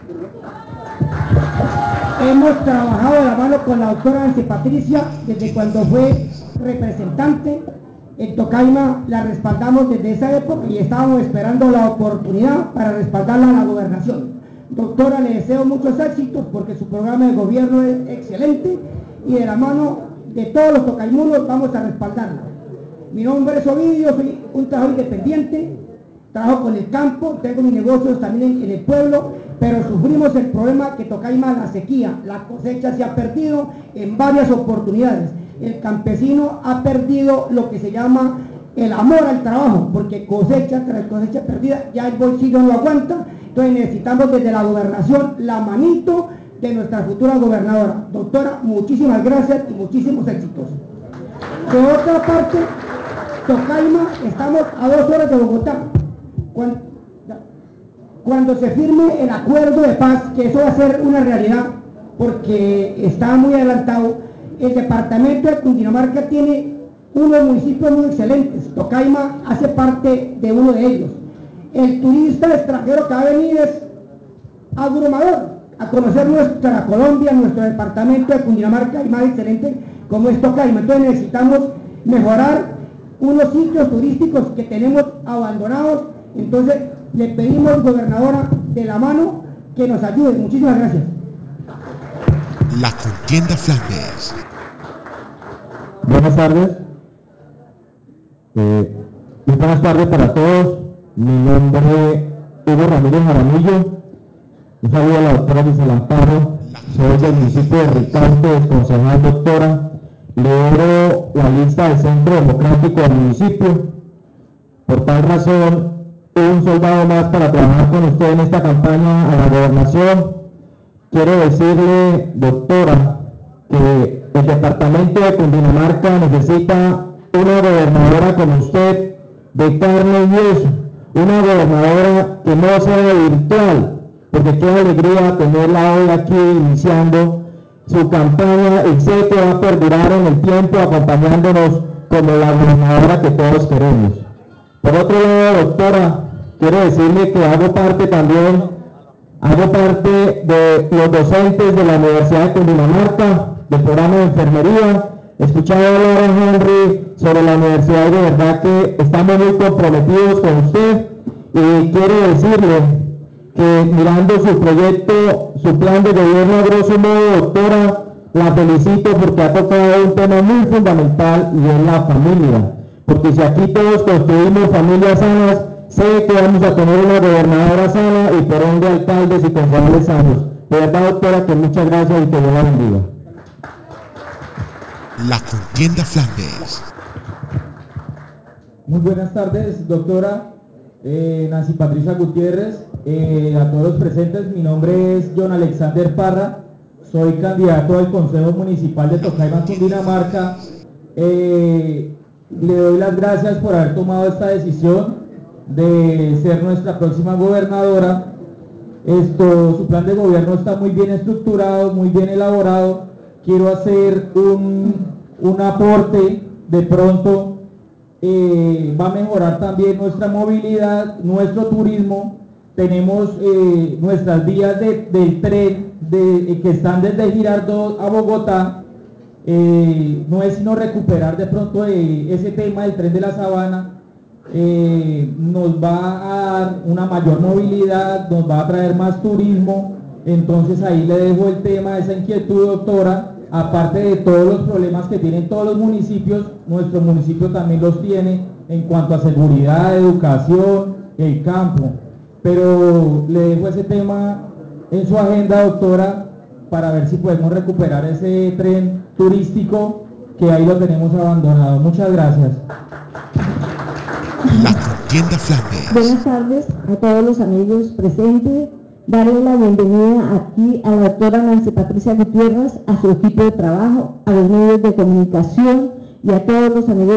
Hemos trabajado de la mano con la doctora Nancy Patricia desde cuando fue representante en Tocaima, la respaldamos desde esa época y estábamos esperando la oportunidad para respaldarla a la gobernación. Doctora, le deseo muchos éxitos porque su programa de gobierno es excelente y de la mano de todos los tocaimunos vamos a respaldarla. Mi nombre es Ovidio, soy un trabajador independiente, trabajo con el campo, tengo mis negocios también en el pueblo, pero sufrimos el problema que Tocaima, la sequía, la cosecha se ha perdido en varias oportunidades. El campesino ha perdido lo que se llama el amor al trabajo, porque cosecha tras cosecha perdida, ya el bolsillo no lo aguanta, entonces necesitamos desde la gobernación la manito de nuestra futura gobernadora. Doctora, muchísimas gracias y muchísimos éxitos. De otra parte, Tocaima, estamos a 2 horas de Bogotá. Cuando se firme el acuerdo de paz, que eso va a ser una realidad, porque está muy adelantado, el departamento de Cundinamarca tiene unos municipios muy excelentes. Tocaima hace parte de uno de ellos. El turista extranjero que va a venir es abrumador a conocer nuestra Colombia, nuestro departamento de Cundinamarca, y más excelente como es Tocaima. Entonces necesitamos mejorar unos sitios turísticos que tenemos abandonados. Entonces le pedimos, gobernadora, de la mano que nos ayude. Muchísimas gracias. La Contienda Flandes. Buenas tardes. Muy buenas tardes para todos. Mi nombre es Hugo Ramírez Jaramillo. Un saludo a la doctora Gisela Amparo. Soy del municipio de Ricaurte, concejal, doctora. Lidero la lista del Centro Democrático del municipio. Por tal razón, un soldado más para trabajar con usted en esta campaña a la gobernación. Quiero decirle, doctora, que el departamento de Cundinamarca necesita una gobernadora como usted, de carne y hueso, una gobernadora que no sea virtual, porque qué alegría tenerla hoy aquí iniciando su campaña y sé que va a perdurar en el tiempo acompañándonos como la gobernadora que todos queremos. Por otro lado, doctora, quiero decirle que hago parte de los docentes de la Universidad de Cundinamarca, del programa de enfermería, Escuchaba hablar a Henry sobre la universidad y de verdad que estamos muy comprometidos con usted y quiero decirle que mirando su proyecto, su plan de gobierno, a grosso modo, doctora, la felicito porque ha tocado un tema muy fundamental y es la familia. Porque si aquí todos construimos familias sanas, sé que vamos a tener una gobernadora sana y por ende alcaldes y concejales sanos. De verdad, doctora, que muchas gracias y que Dios la bendiga. La Contienda Flandes. Muy buenas tardes, doctora Nancy Patricia Gutiérrez, a todos los presentes. Mi nombre es John Alexander Parra, soy candidato al Consejo Municipal de Tocaima, Cundinamarca. Le doy las gracias por haber tomado esta decisión de ser nuestra próxima gobernadora. Su plan de gobierno está muy bien estructurado, muy bien elaborado. Quiero hacer un aporte. De pronto va a mejorar también nuestra movilidad, nuestro turismo. Tenemos nuestras vías del tren que están desde Girardot a Bogotá. No es sino recuperar de pronto ese tema del tren de la Sabana. Nos va a dar una mayor movilidad, nos va a traer más turismo. Entonces ahí le dejo el tema, esa inquietud, doctora. Aparte de todos los problemas que tienen todos los municipios, nuestro municipio también los tiene en cuanto a seguridad, educación, el campo. Pero le dejo ese tema en su agenda, doctora, para ver si podemos recuperar ese tren turístico que ahí lo tenemos abandonado. Muchas gracias. La Contienda Flandes. Buenas tardes a todos los amigos presentes. Darle la bienvenida aquí a la doctora Nancy Patricia Gutiérrez, a su equipo de trabajo, a los medios de comunicación y a todos los amigos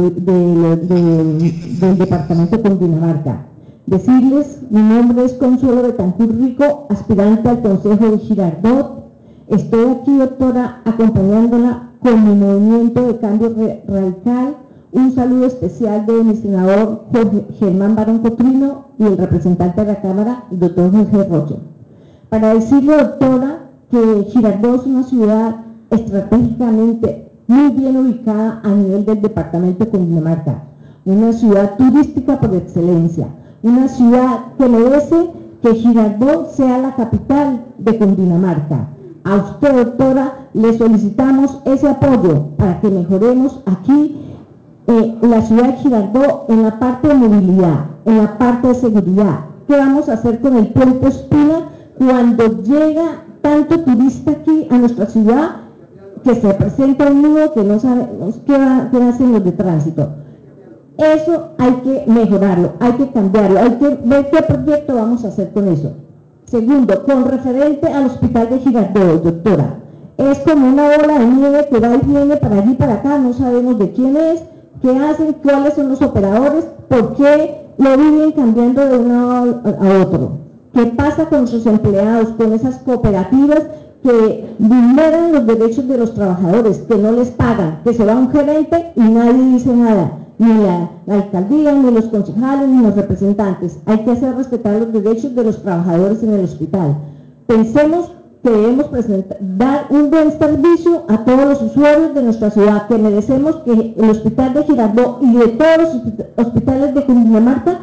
del departamento de Cundinamarca. Decirles, mi nombre es Consuelo Betancourt Rico, aspirante al Consejo de Girardot. Estoy aquí, doctora, acompañándola con mi movimiento de cambio radical. Un saludo especial de mi senador Jorge Germán Barón Cotrino y el representante de la Cámara, el doctor Jorge Rocha. Para decirle, doctora, que Girardot es una ciudad estratégicamente muy bien ubicada a nivel del departamento de Cundinamarca, una ciudad turística por excelencia, una ciudad que merece que Girardot sea la capital de Cundinamarca. A usted, doctora, le solicitamos ese apoyo para que mejoremos aquí la ciudad de Girardot en la parte de movilidad, en la parte de seguridad. ¿Qué vamos a hacer con el puente Espina cuando llega tanto turista aquí a nuestra ciudad que se presenta un nudo que no sabemos qué hacen los de tránsito? Eso hay que mejorarlo, hay que cambiarlo, hay que ver qué proyecto vamos a hacer con eso. Segundo, con referente al hospital de Girardot, doctora, es como una bola de nieve que va y viene para allí y para acá, no sabemos de quién es, qué hacen, cuáles son los operadores, por qué lo viven cambiando de uno a otro. ¿Qué pasa con sus empleados, con esas cooperativas que vulneran los derechos de los trabajadores, que no les pagan, que se va un gerente y nadie dice nada? Ni la alcaldía, ni los concejales, ni los representantes. Hay que hacer respetar los derechos de los trabajadores en el hospital. Pensemos que debemos dar un buen servicio a todos los usuarios de nuestra ciudad, que merecemos que el hospital de Girardot y de todos los hospitales de Cundinamarca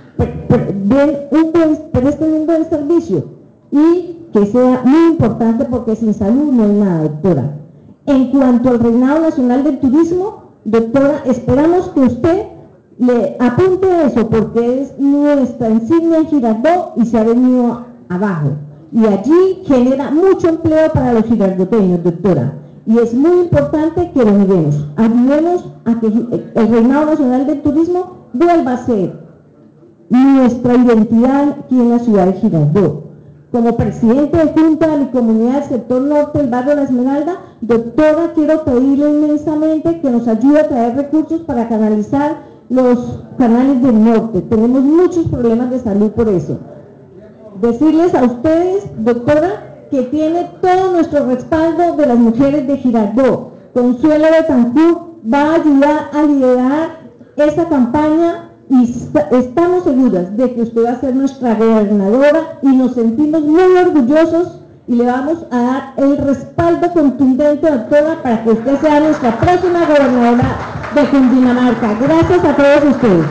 presten un buen servicio y que sea muy importante porque sin salud no hay nada, doctora. En cuanto al Reinado Nacional del Turismo, doctora, esperamos que usted le apunte a eso porque es nuestra insignia en Girardot y se ha venido abajo. Y allí genera mucho empleo para los girardoteños, doctora. Y es muy importante que lo miremos. Ayudemos a que el Reinado Nacional del Turismo vuelva a ser nuestra identidad aquí en la ciudad de Girardot. Como presidente de Junta de mi comunidad del sector norte del barrio La Esmeralda, doctora, quiero pedirle inmensamente que nos ayude a traer recursos para canalizar los canales del norte. Tenemos muchos problemas de salud por eso. Decirles a ustedes, doctora, que tiene todo nuestro respaldo de las mujeres de Girardot. Consuelo Betancourt va a ayudar a liderar esa campaña y estamos seguras de que usted va a ser nuestra gobernadora y nos sentimos muy orgullosos y le vamos a dar el respaldo contundente, doctora, para que usted sea nuestra próxima gobernadora de Cundinamarca. Gracias a todos ustedes.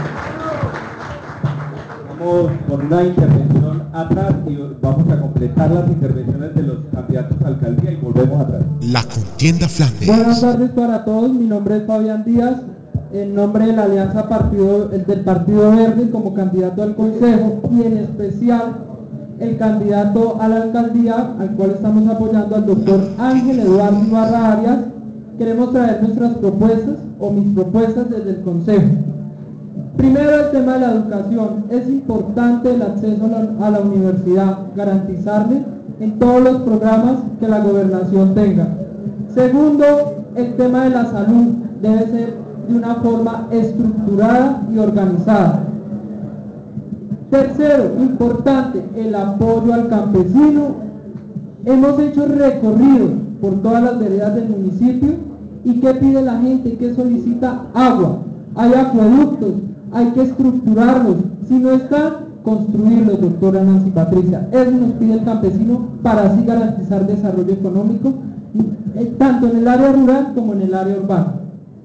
Vamos con una intervención atrás y vamos a completar las intervenciones de los candidatos a alcaldía y volvemos atrás. La contienda Flandes. Buenas tardes para todos, mi nombre es Fabián Díaz, en nombre de la Alianza del Partido Verde como candidato al Consejo y en especial el candidato a la alcaldía al cual estamos apoyando al doctor Ángel Eduardo Ibarra Arias. Queremos traer nuestras propuestas o mis propuestas desde el Consejo. Primero, el tema de la educación. Es importante el acceso a la universidad, garantizarle en todos los programas que la gobernación tenga. Segundo, el tema de la salud debe ser de una forma estructurada y organizada. Tercero, importante, el apoyo al campesino. Hemos hecho recorridos por todas las veredas del municipio y ¿qué pide la gente? ¿Qué solicita? Agua. Hay acueductos, hay que estructurarlos. Si no están, construirlos, doctora Nancy Patricia. Eso nos pide el campesino para así garantizar desarrollo económico, tanto en el área rural como en el área urbana.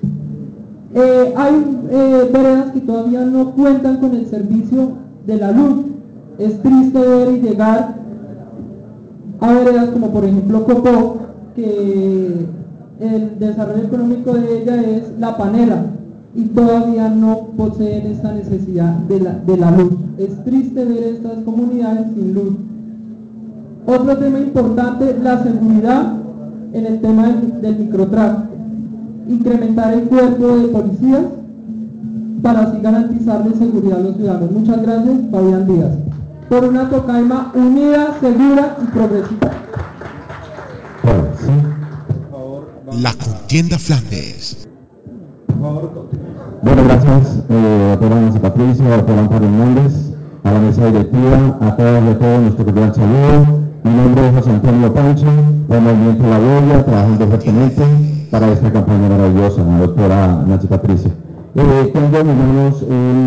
Hay veredas que todavía no cuentan con el servicio de la luz. Es triste ver y llegar a veredas como por ejemplo Copó, que el desarrollo económico de ella es la panela y todavía no poseen esa necesidad de la luz. Es triste ver estas comunidades sin luz. Otro tema importante, la seguridad en el tema del microtráfico. Incrementar el cuerpo de policías para así garantizarle seguridad a los ciudadanos. Muchas gracias, Fabián Díaz. Por una Tocaima unida, segura y progresista. La contienda Flandes. Bueno, gracias, doctora Nancy Patricia, doctora Amparo Hernández, a la mesa directiva, a todos nuestro cordial saludo. Mi nombre es José Antonio Pancho, del Movimiento La Huella, trabajando fuertemente para esta campaña maravillosa, la doctora Nancy Patricia. Tengo en mis manos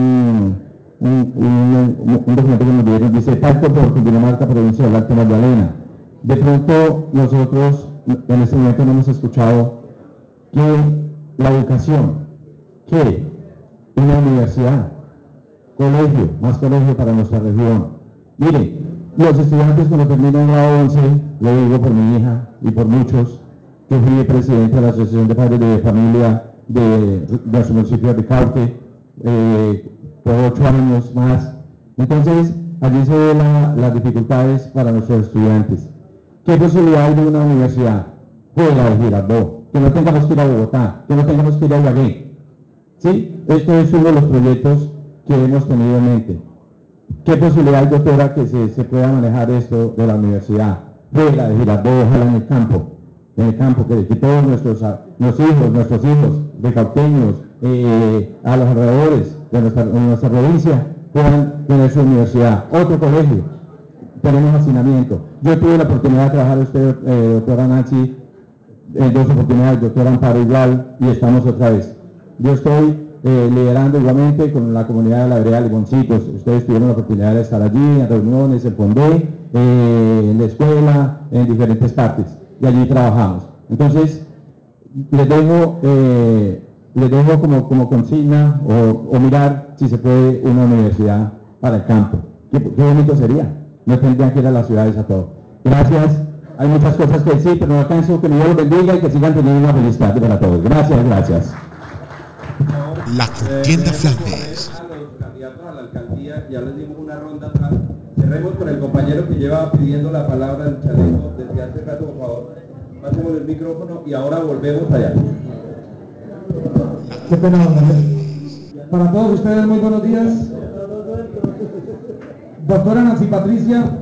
un documento que nos dieron, dice Pacto por Cundinamarca, provincia del Alto Magdalena. De pronto nosotros en este momento no hemos escuchado que la educación, que una universidad, colegio, más colegio para nuestra región. Mire, los estudiantes cuando terminan grado 11, lo digo por mi hija y por muchos, que fui presidente de la Asociación de Padres de Familia de nuestro municipio de Ricaurte, por 8 años más. Entonces, allí se ven las dificultades para nuestros estudiantes. ¿Qué posibilidad hay de una universidad fuera de Girardot? Que no tengamos que ir a Bogotá, que no tengamos que ir a Ibagué. ¿Sí? Esto es uno de los proyectos que hemos tenido en mente. ¿Qué posibilidad hay, doctora, que se pueda manejar esto de la universidad fuera de Girardot, ojalá en el campo, que todos nuestros hijos ricauteños, a los alrededores de nuestra provincia puedan tener su universidad? Otro colegio, tenemos hacinamiento. Yo tuve la oportunidad de trabajar doctora Nancy, en 2 oportunidades, doctora Amparo igual, y estamos otra vez. Yo estoy liderando igualmente con la comunidad de la vereda Limoncitos. Ustedes tuvieron la oportunidad de estar allí en reuniones, en Fondé, en la escuela, en diferentes partes, y allí trabajamos. Entonces, les dejo como consigna o mirar si se puede una universidad para el campo. Qué bonito sería. No tendrían que ir a las ciudades a todo. Gracias. Hay muchas cosas que decir, pero no alcanzo. Que Dios los bendiga y que sigan teniendo una feliz tarde para todos. Gracias, gracias. La contienda Flandes. A los candidatos a la alcaldía, ya les dimos una ronda atrás. Cerremos con el compañero que lleva pidiendo la palabra del chaleco desde hace rato, por favor. Pasemos el micrófono y ahora volvemos allá. Qué pena, para todos ustedes, muy buenos días. Doctora Nancy Patricia,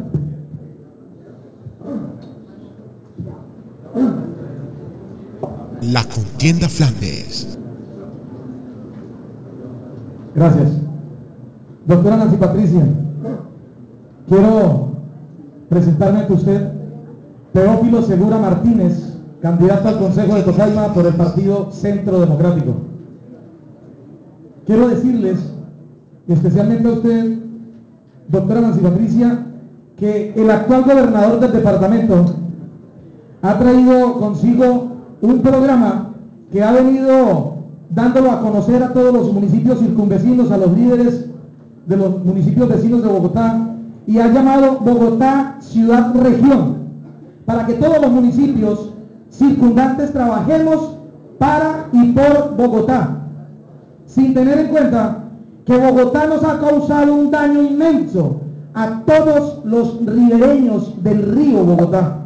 La contienda Flandes. gracias. Doctora Nancy Patricia, quiero presentarme ante usted, Teófilo Segura Martínez, candidato al Consejo de Tocaima por el Partido Centro Democrático. Quiero decirles, especialmente a usted, doctora Nancy Patricia, que el actual gobernador del departamento ha traído consigo un programa que ha venido dándolo a conocer a todos los municipios circunvecinos, a los líderes de los municipios vecinos de Bogotá, y ha llamado Bogotá Ciudad Región, para que todos los municipios circundantes trabajemos para y por Bogotá, sin tener en cuenta que Bogotá nos ha causado un daño inmenso a todos los ribereños del río Bogotá.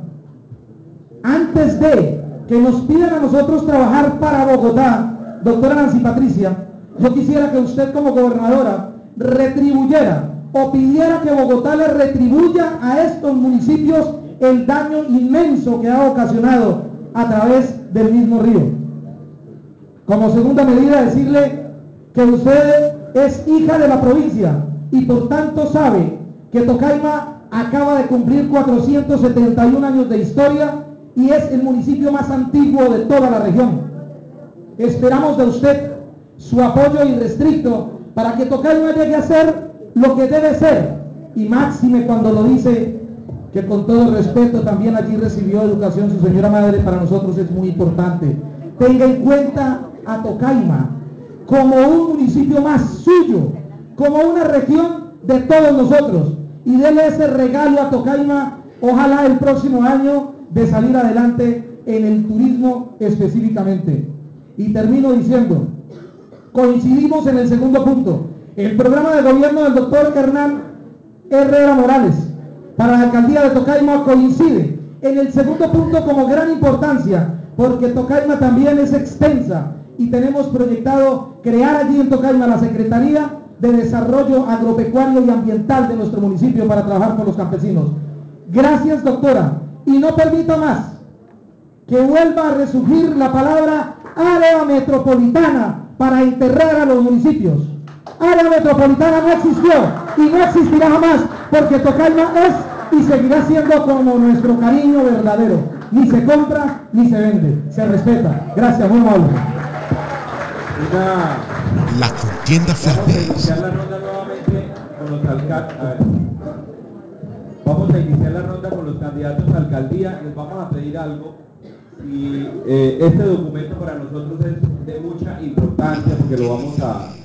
Antes de que nos pidan a nosotros trabajar para Bogotá, doctora Nancy Patricia, yo quisiera que usted como gobernadora retribuyera o pidiera que Bogotá le retribuya a estos municipios el daño inmenso que ha ocasionado a través del mismo río. Como segunda medida, decirle que usted es hija de la provincia y por tanto sabe que Tocaima acaba de cumplir 471 años de historia y es el municipio más antiguo de toda la región. Esperamos de usted su apoyo irrestricto para que Tocaima llegue a ser lo que debe ser, y máxime cuando lo dice, que con todo respeto también allí recibió educación su señora madre. Para nosotros es muy importante. Tenga en cuenta a Tocaima como un municipio más suyo, como una región de todos nosotros, y dele ese regalo a Tocaima, ojalá el próximo año, de salir adelante en el turismo específicamente. Y termino diciendo, coincidimos en el segundo punto. El programa de gobierno del doctor Hernán Herrera Morales para la alcaldía de Tocaima coincide en el segundo punto como gran importancia, porque Tocaima también es extensa y tenemos proyectado crear allí en Tocaima la Secretaría de Desarrollo Agropecuario y Ambiental de nuestro municipio para trabajar con los campesinos. Gracias, doctora, y no permita más que vuelva a resurgir la palabra área metropolitana para enterrar a los municipios. Área metropolitana no existió y no existirá jamás, porque Tocaima es y seguirá siendo como nuestro cariño verdadero. Ni se compra ni se vende, se respeta. Gracias, muy amable. La contienda Flandes. Vamos a iniciar la ronda con los candidatos a alcaldía. Les vamos a pedir algo. Y este documento para nosotros es de mucha importancia porque lo vamos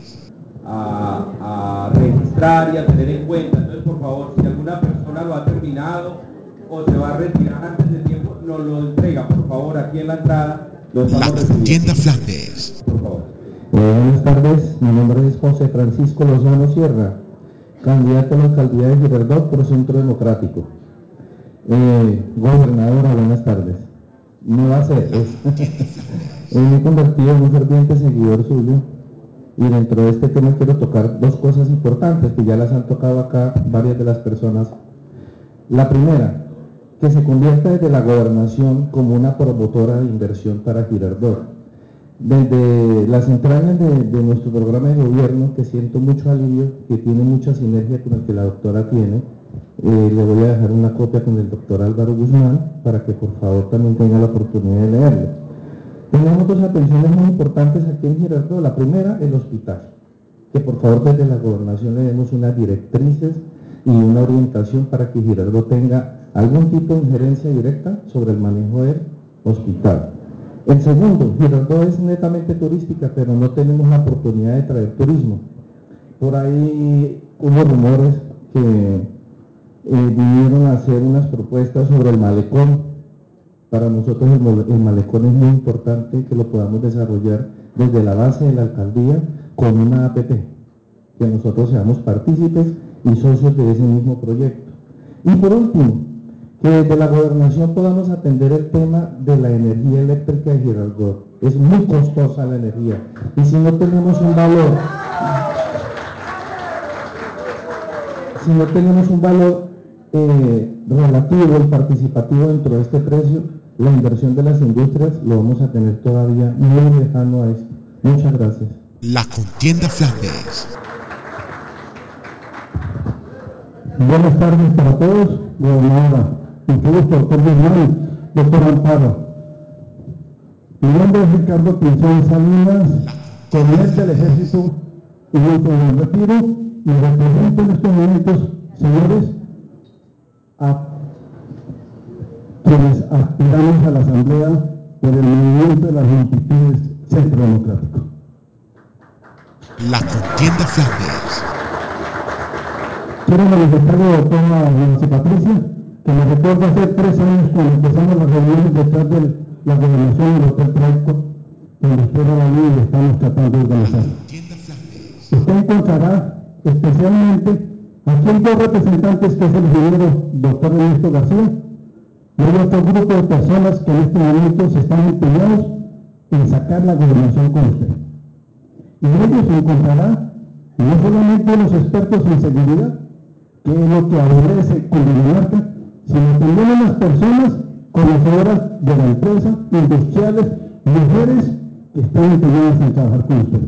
a registrar y a tener en cuenta. Entonces, por favor, si alguna persona lo ha terminado o se va a retirar antes de tiempo, nos lo entrega, por favor, aquí en la entrada. La contienda Flandes. Por favor. Buenas tardes, mi nombre es José Francisco Lozano Sierra, candidato a la alcaldía de Girardot por Centro Democrático. Gobernadora, buenas tardes. No va a ser, me he convertido en un ferviente seguidor suyo, y dentro de este tema quiero tocar dos cosas importantes que ya las han tocado acá varias de las personas. La primera, que se convierta desde la gobernación como una promotora de inversión para Girardot. Desde las entrañas de nuestro programa de gobierno, que siento mucho alivio, que tiene mucha sinergia con el que la doctora tiene, le voy a dejar una copia con el doctor Álvaro Guzmán para que por favor también tenga la oportunidad de leerlo. Tenemos dos atenciones muy importantes aquí en Girardot. La primera, el hospital, que por favor desde la gobernación le demos unas directrices y una orientación para que Girardot tenga algún tipo de injerencia directa sobre el manejo del hospital. El segundo, Girardot es netamente turística, pero no tenemos la oportunidad de traer turismo. Por ahí hubo rumores que vinieron a hacer unas propuestas sobre el malecón. Para nosotros el malecón es muy importante que lo podamos desarrollar desde la base de la alcaldía con una APP, que nosotros seamos partícipes y socios de ese mismo proyecto. Y por último, que desde la gobernación podamos atender el tema de la energía eléctrica de Girardot. Es muy costosa la energía, y si no tenemos un valor, relativo y participativo dentro de este precio, la inversión de las industrias lo vamos a tener todavía muy lejano a esto. Muchas gracias. La contienda Flandes. Buenas tardes para todos, gobernadora, incluso doctor Guzmán, doctor Amparo. Mi nombre es Ricardo Pinzón Salinas, coronel del Ejército y último del retiro, y represento en estos momentos, señores, a quienes aspiramos a la Asamblea por el movimiento de las multitudes Centro Democrático. La contienda Flandes. Quiero manifestarle, doctora Nancy Patricia, que me recuerda hace 3 años cuando empezamos las reuniones detrás de la gobernación del Hotel Traico, donde usted era la línea y estamos tratando de organizar. Usted encontrará especialmente aquí hay 2 representantes, que es el ingeniero doctor Ernesto García, y hay otro grupo de personas que en este momento se están empeñados en sacar la gobernación con usted. Y en ellos se encontrará no solamente los expertos en seguridad, que es lo que aborrece Cundinamarca, sino también unas personas conocedoras de la empresa, industriales, mujeres que están empeñadas en trabajar con usted.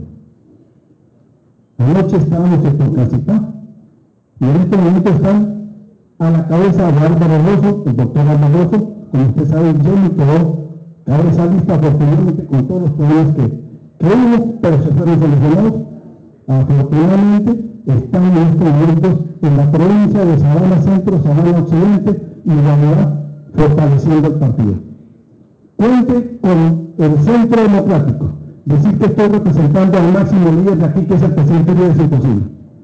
Anoche estábamos en Tocancipá, y en este momento están a la cabeza de Álvaro Rosso, el doctor Álvaro Rosso, como usted sabe, yo me quedó cabeza lista afortunadamente con todos los problemas que hubo, pero se fueron solucionados. Afortunadamente están en estos momentos en la provincia de Sabana Centro, Sabana Occidente y Guadalajara, fortaleciendo el partido. Cuente con el Centro Democrático. Decir que estoy representando al máximo líder de aquí, que es el presidente Uribe, es imposible.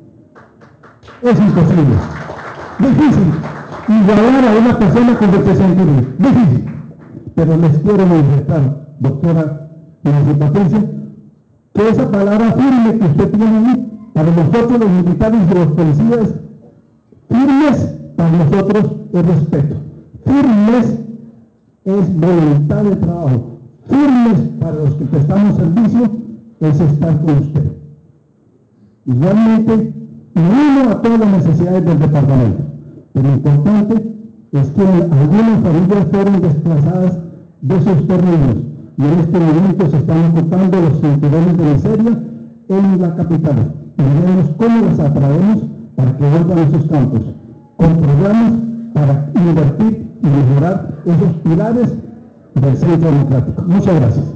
Es imposible. Difícil. Igualar a una persona con el presidente Uribe. Difícil. Pero les quiero manifestar, doctora Nancy Patricia, que esa palabra firme que usted tiene ahí, para nosotros los militares y los policías, firmes para nosotros es respeto. Firmes es voluntad de trabajo. Firmes para los que prestamos servicio es estar con usted. Igualmente, uno a todas las necesidades del departamento. Pero lo importante es que algunas familias fueron desplazadas de sus terrenos y en este momento se están ocupando los cinturones de miseria en la capital. Y veremos cómo las atraemos para que vuelvan a sus campos, con programas para invertir y mejorar esos pilares del Centro Democrático. Muchas gracias.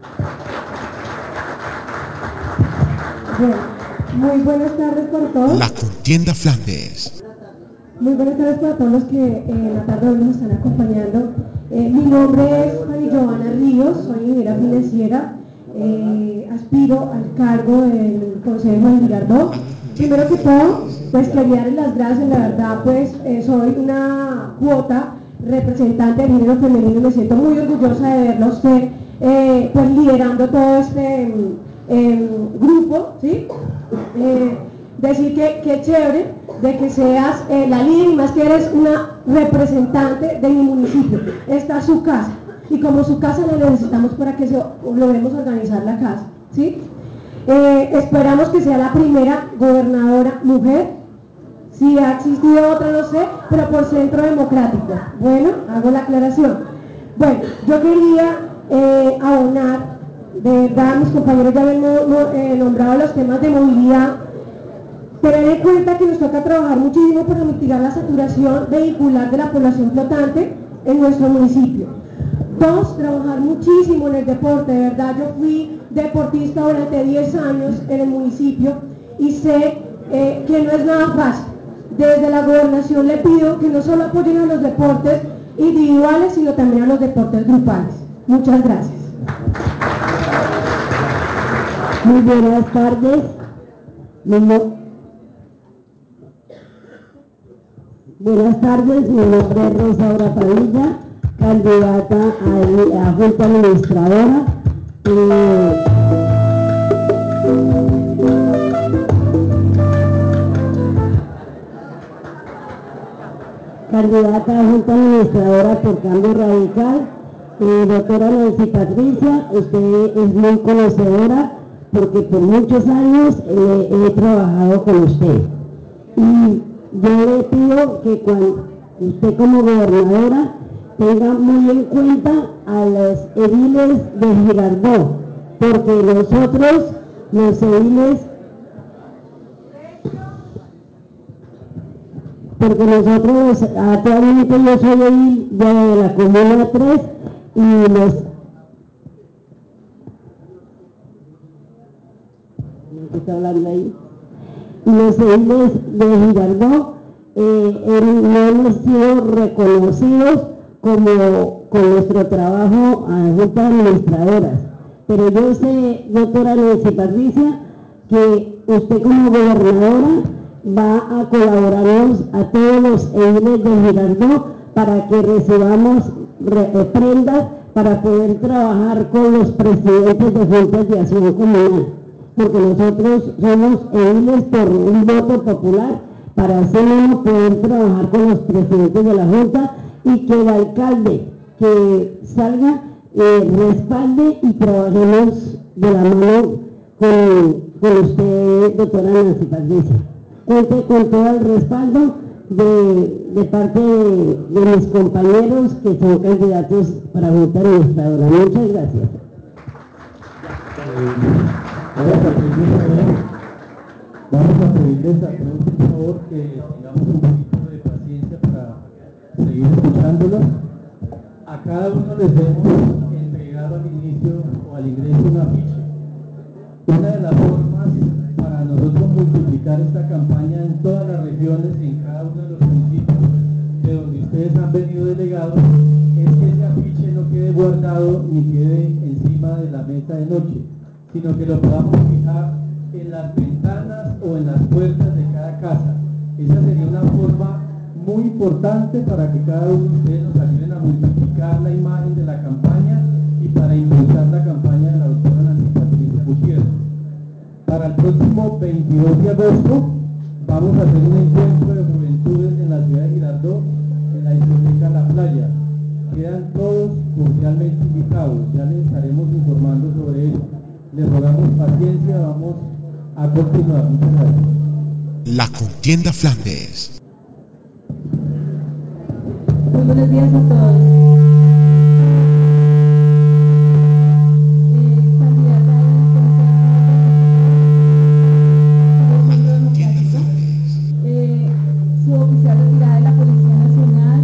Muy buenas tardes para todos. La contienda Flandes. Muy buenas tardes para todos los que en la tarde hoy nos están acompañando. Mi nombre es Fanny Joana Ríos, soy ingeniera financiera, aspiro al cargo del Consejo de Girardot. Primero que todo, pues quería darles las gracias, la verdad, pues soy una cuota representante del género femenino y me siento muy orgullosa de verlo a usted pues liderando todo este grupo, ¿sí? Decir que chévere de que seas la líder y más que eres una representante de mi municipio. Esta es su casa y como su casa la necesitamos para que logremos organizar la casa, ¿sí? Esperamos que sea la primera gobernadora mujer. Si ha existido otra no sé, pero por Centro Democrático. Bueno, hago la aclaración. Bueno, yo quería abonar, de verdad mis compañeros ya habían nombrado los temas de movilidad. Tener en cuenta que nos toca trabajar muchísimo para mitigar la saturación vehicular de la población flotante en nuestro municipio. 2, trabajar muchísimo en el deporte. De verdad, yo fui deportista durante 10 años en el municipio y sé que no es nada fácil. Desde la gobernación le pido que no solo apoyen a los deportes individuales, sino también a los deportes grupales. Muchas gracias. Muy buenas tardes. Buenas tardes, mi nombre es Rosaura Padilla, candidata a Junta Administradora. Candidata a Junta Administradora por Cambio Radical. Doctora Nancy Patricia, usted es muy conocedora porque por muchos años he trabajado con usted. Y yo le pido que cuando usted como gobernadora tenga muy en cuenta a los ediles de Girardot, porque nosotros, los ediles, actualmente yo soy edil de la Comuna 3 y ¿qué está hablando ahí? Y los ediles de Girardot no hemos sido reconocidos como con nuestro trabajo a juntas administradoras. Pero yo sé, doctora Nancy Patricia, que usted como gobernadora va a colaborarnos a todos los ediles de Girardot para que recibamos prendas para poder trabajar con los presidentes de juntas de acción comunal, porque nosotros somos ediles por un voto popular, para así mismo poder trabajar con los presidentes de la junta y que el alcalde que salga respalde y trabajemos de la mano con usted, doctora Nancy Patricia. Cuente con todo el respaldo de parte de mis compañeros que son candidatos para junta administradora. Muchas gracias. Vamos a pedirles a todos por favor que tengamos un poquito de paciencia para seguir escuchándolos. A cada uno les hemos entregado al inicio o al ingreso un afiche. Una de las formas para nosotros multiplicar esta campaña en todas las regiones y en cada uno de los municipios de donde ustedes han venido delegados es que ese afiche no quede guardado ni quede encima de la mesa de noche, sino que lo podamos fijar en las ventanas o en las puertas de cada casa. Esa sería una forma muy importante para que cada uno de ustedes nos ayuden a multiplicar la imagen de la campaña y para impulsar la campaña de la doctora Nancy Patricia Gutiérrez. Para el próximo 22 de agosto vamos a hacer un encuentro de juventudes en la ciudad de Girardot, en la discoteca La Playa. Quedan todos cordialmente invitados, ya les estaremos informando sobre eso. Les rogamos paciencia, vamos a continuar. Muchas gracias. La Contienda Flandes. Muy buenos días a todos. Candidata del Consejo su oficial retirada de la Policía Nacional,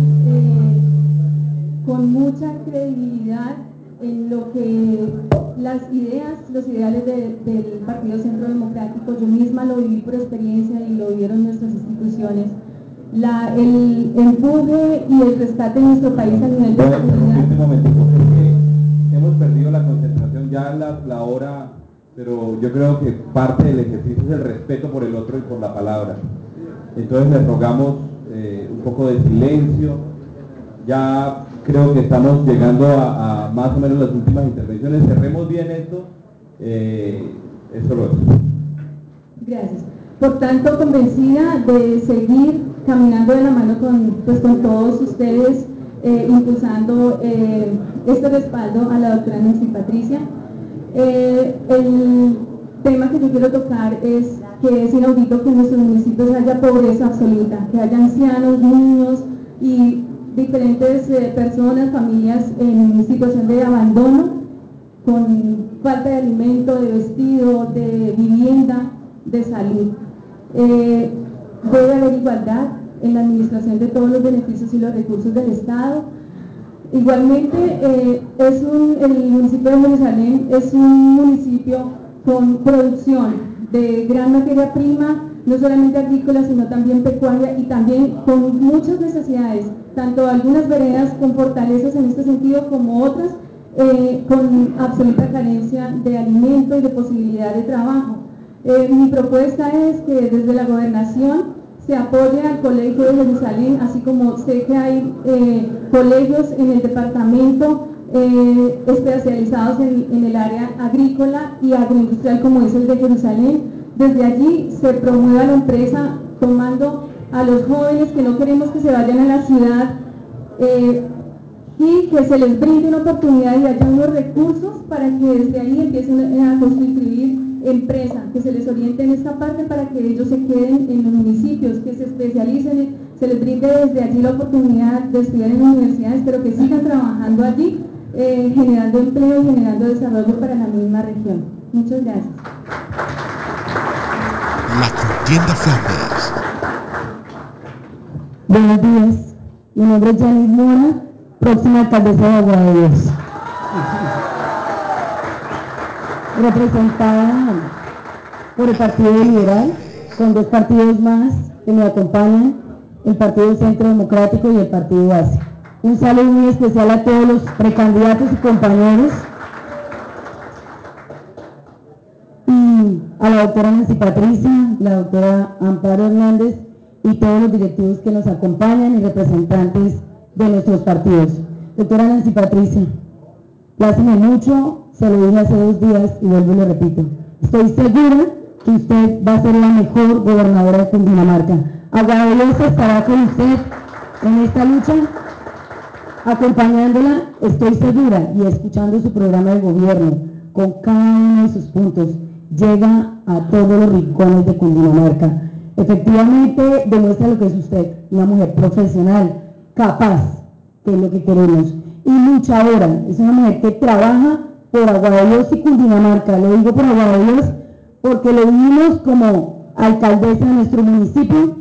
con mucha credibilidad en lo que las ideas, los ideales del Partido Centro Democrático. Yo misma lo viví por experiencia y lo vivieron nuestras instituciones. El empuje y el rescate de nuestro país a nivel de seguridad. Un momentico, es que hemos perdido la concentración ya la hora, pero yo creo que parte del ejercicio es el respeto por el otro y por la palabra. Entonces les rogamos un poco de silencio. Ya creo que estamos llegando a más o menos las últimas intervenciones. Cerremos bien esto. Eso lo es. Gracias. Por tanto, convencida de seguir caminando de la mano con todos ustedes, impulsando este respaldo a la doctora Nancy Patricia. El tema que yo quiero tocar es que es inaudito que en nuestros municipios haya pobreza absoluta, que haya ancianos, niños y diferentes personas, familias en situación de abandono, con falta de alimento, de vestido, de vivienda, de salud. Debe haber igualdad en la administración de todos los beneficios y los recursos del Estado. Igualmente, el municipio de Jerusalén es un municipio con producción de gran materia prima, no solamente agrícola, sino también pecuaria, y también con muchas necesidades, tanto algunas veredas con fortalezas en este sentido como otras con absoluta carencia de alimento y de posibilidad de trabajo. Mi propuesta es que desde la gobernación se apoye al Colegio de Jerusalén, así como sé que hay colegios en el departamento especializados en el área agrícola y agroindustrial, como es el de Jerusalén. Desde allí se promueva la empresa tomando a los jóvenes que no queremos que se vayan a la ciudad y que se les brinde una oportunidad y haya unos recursos para que desde ahí empiecen a constituir empresa, que se les oriente en esta parte para que ellos se queden en los municipios, que se especialicen, se les brinde desde allí la oportunidad de estudiar en universidades, pero que sigan trabajando allí, generando empleo y generando desarrollo para la misma región. Muchas gracias. La Contienda Flandes. Buenos días, mi nombre es Yanis Mora, próxima alcaldesa de Agua de Dios. Representada por el Partido Liberal, con dos partidos más que me acompañan, el Partido Centro Democrático y el Partido Base. Un saludo muy especial a todos los precandidatos y compañeros, y a la doctora Nancy Patricia, la doctora Amparo Hernández y todos los directivos que nos acompañan y representantes de nuestros partidos. Doctora Nancy Patricia, pláceme mucho, se lo dije hace 2 días y vuelvo y lo repito. Estoy segura que usted va a ser la mejor gobernadora de Cundinamarca. Agua de Dios estará con usted en esta lucha, acompañándola, estoy segura, y escuchando su programa de gobierno, con cada uno de sus puntos, llega a todos los rincones de Cundinamarca. Efectivamente, demuestra lo que es usted, una mujer profesional, capaz, que es lo que queremos, y luchadora. Es una mujer que trabaja por Agua de Dios y Cundinamarca. Lo digo por Agua de Dios porque lo vimos como alcaldesa de nuestro municipio,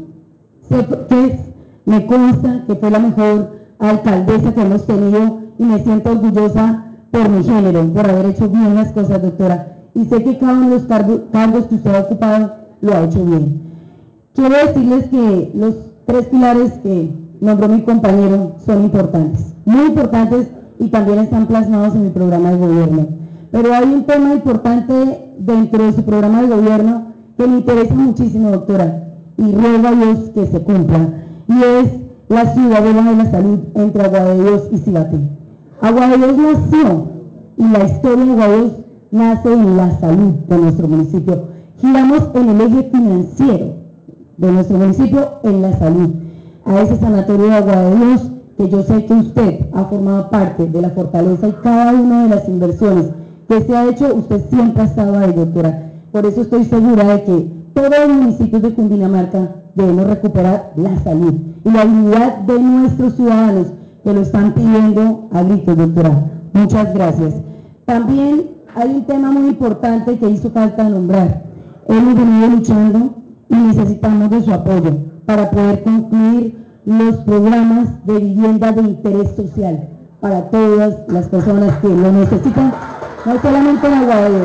me consta que fue la mejor alcaldesa que hemos tenido y me siento orgullosa por mi género, por haber hecho bien las cosas, doctora. Y sé que cada uno de los cargos que usted ha ocupado lo ha hecho bien. Quiero decirles que los 3 pilares que nombró mi compañero son importantes, muy importantes, y también están plasmados en mi programa de gobierno. Pero hay un tema importante dentro de su programa de gobierno que me interesa muchísimo, doctora, y ruego a Dios que se cumpla, y es la ciudadela de la salud entre Agua de Dios y Cibaté. Agua de Dios nació, y la historia de Agua de Dios nace en la salud de nuestro municipio. Giramos en el eje financiero de nuestro municipio en la salud. A ese sanatorio de Agua de Dios, que yo sé que usted ha formado parte de la fortaleza, y cada una de las inversiones que se ha hecho, usted siempre ha estado ahí, doctora. Por eso estoy segura de que todos los municipios de Cundinamarca debemos recuperar la salud y la dignidad de nuestros ciudadanos que lo están pidiendo a gritos, doctora. Muchas gracias. También hay un tema muy importante que hizo falta nombrar. Hemos venido luchando y necesitamos de su apoyo para poder concluir los programas de vivienda de interés social para todas las personas que lo necesitan, no solamente en Agua de Dios,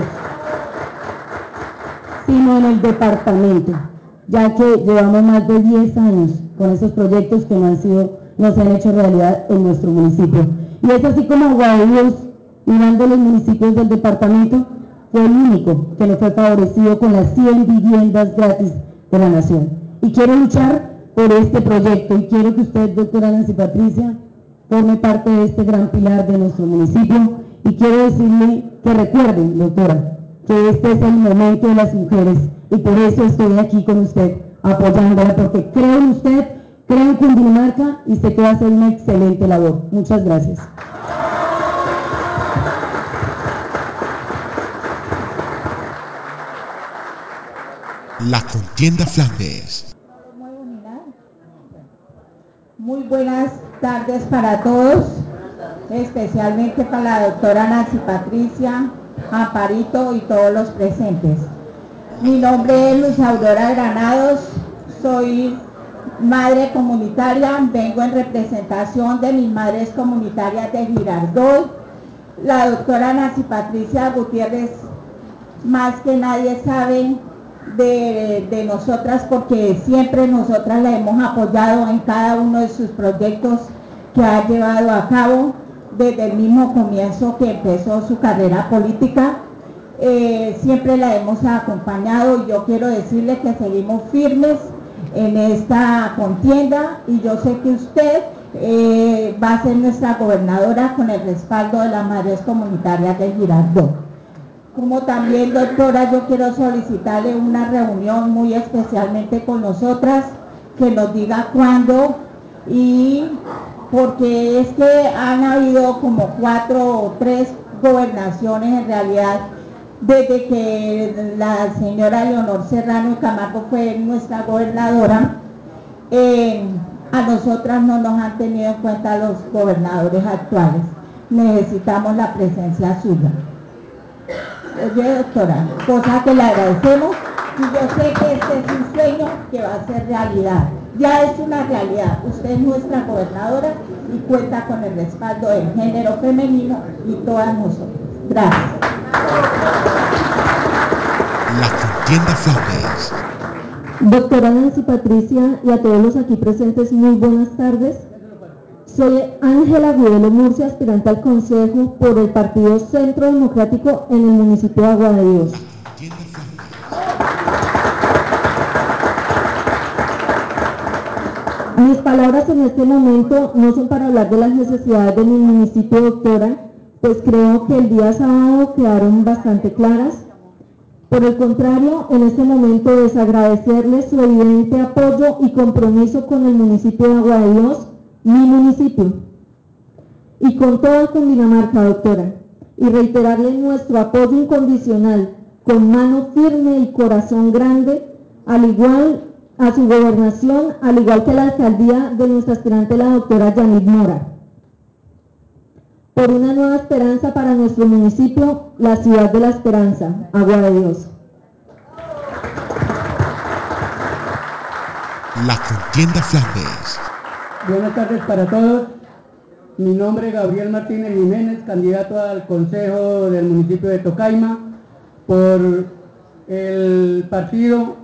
sino en el departamento, ya que llevamos más de 10 años con esos proyectos que no se han hecho realidad en nuestro municipio. Y es así como Agua de Dios, mirando los municipios del departamento, fue el único que no fue favorecido con las 100 viviendas gratis de la nación. Y quiero luchar por este proyecto, y quiero que usted, doctora Nancy Patricia, forme parte de este gran pilar de nuestro municipio, y quiero decirle que recuerden, doctora, que este es el momento de las mujeres, y por eso estoy aquí con usted, apoyándola, porque creo en usted, creo en Cundinamarca, y sé que va a hacer una excelente labor. Muchas gracias. La contienda Flandes. Muy buenas tardes para todos, especialmente para la doctora Nancy Patricia, Amparito y todos los presentes. Mi nombre es Luz Aurora Granados, soy madre comunitaria, vengo en representación de mis madres comunitarias de Girardot. La doctora Nancy Patricia Gutiérrez, más que nadie sabe de nosotras, porque siempre nosotras la hemos apoyado en cada uno de sus proyectos que ha llevado a cabo desde el mismo comienzo que empezó su carrera política. Siempre la hemos acompañado, y yo quiero decirle que seguimos firmes en esta contienda, y yo sé que usted va a ser nuestra gobernadora con el respaldo de las madres comunitarias de Girardot. Como también, doctora, yo quiero solicitarle una reunión muy especialmente con nosotras, que nos diga cuándo, y porque es que han habido como 4 o 3 gobernaciones en realidad, desde que la señora Leonor Serrano Camargo fue nuestra gobernadora. A nosotras no nos han tenido en cuenta los gobernadores actuales. Necesitamos la presencia suya. Oye, doctora, cosa que le agradecemos, y yo sé que este es un sueño que va a ser realidad. Ya es una realidad. Usted es nuestra gobernadora y cuenta con el respaldo del género femenino y todas nosotras. Gracias. La contienda Flandes. Doctora Nancy Patricia y a todos los aquí presentes, muy buenas tardes. Soy Ángela Gudelo Murcia, aspirante al Consejo por el Partido Centro Democrático en el municipio de Agua de Dios. Mis palabras en este momento no son para hablar de las necesidades de mi municipio, doctora, pues creo que el día sábado quedaron bastante claras. Por el contrario, en este momento es agradecerles su evidente apoyo y compromiso con el municipio de Agua de Dios, mi municipio, y con toda Cundinamarca, doctora, y reiterarle nuestro apoyo incondicional, con mano firme y corazón grande, al igual a su gobernación, al igual que a la alcaldía de nuestra aspirante, la doctora Yanit Mora, por una nueva esperanza para nuestro municipio, la ciudad de la esperanza, Agua de Dios. La contienda Flandes. Buenas tardes para todos. Mi nombre es Gabriel Martínez Jiménez, candidato al Consejo del municipio de Tocaima por el partido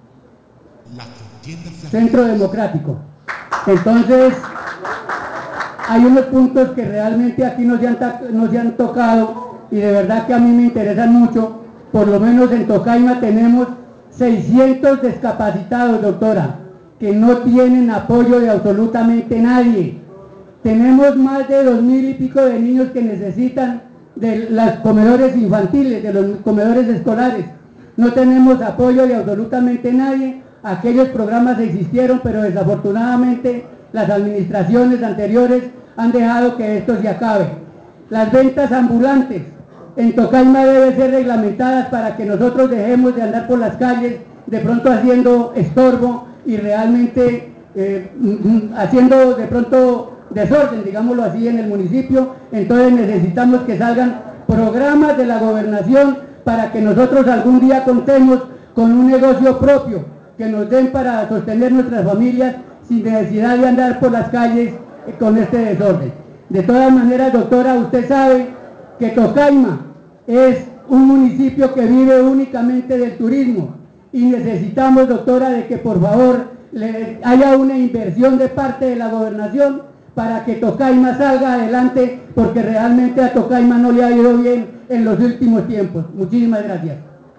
Centro Democrático. Entonces, hay unos puntos que realmente aquí no se han tocado y de verdad que a mí me interesan mucho. Por lo menos en Tocaima tenemos 600 discapacitados, doctora, que no tienen apoyo de absolutamente nadie. Tenemos más de 2000 y pico de niños que necesitan de los comedores infantiles, de los comedores escolares. No tenemos apoyo de absolutamente nadie. Aquellos programas existieron, pero desafortunadamente las administraciones anteriores han dejado que esto se acabe. Las ventas ambulantes en Tocaima deben ser reglamentadas para que nosotros dejemos de andar por las calles de pronto haciendo estorbo y realmente haciendo de pronto desorden, digámoslo así, en el municipio. Entonces necesitamos que salgan programas de la gobernación para que nosotros algún día contemos con un negocio propio que nos den para sostener nuestras familias sin necesidad de andar por las calles con este desorden. De todas maneras, doctora, usted sabe que Tocaima es un municipio que vive únicamente del turismo y necesitamos, doctora, de que por favor haya una inversión de parte de la gobernación para que Tocaima salga adelante, porque realmente a Tocaima no le ha ido bien en los últimos tiempos. Muchísimas gracias.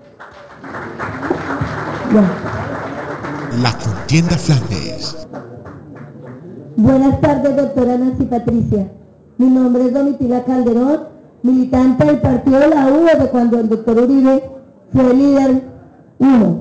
La contienda Flandes. Buenas tardes, doctora Nancy Patricia. Mi nombre es Domitila Calderón, militante del partido de la U desde cuando el doctor Uribe fue líder 1.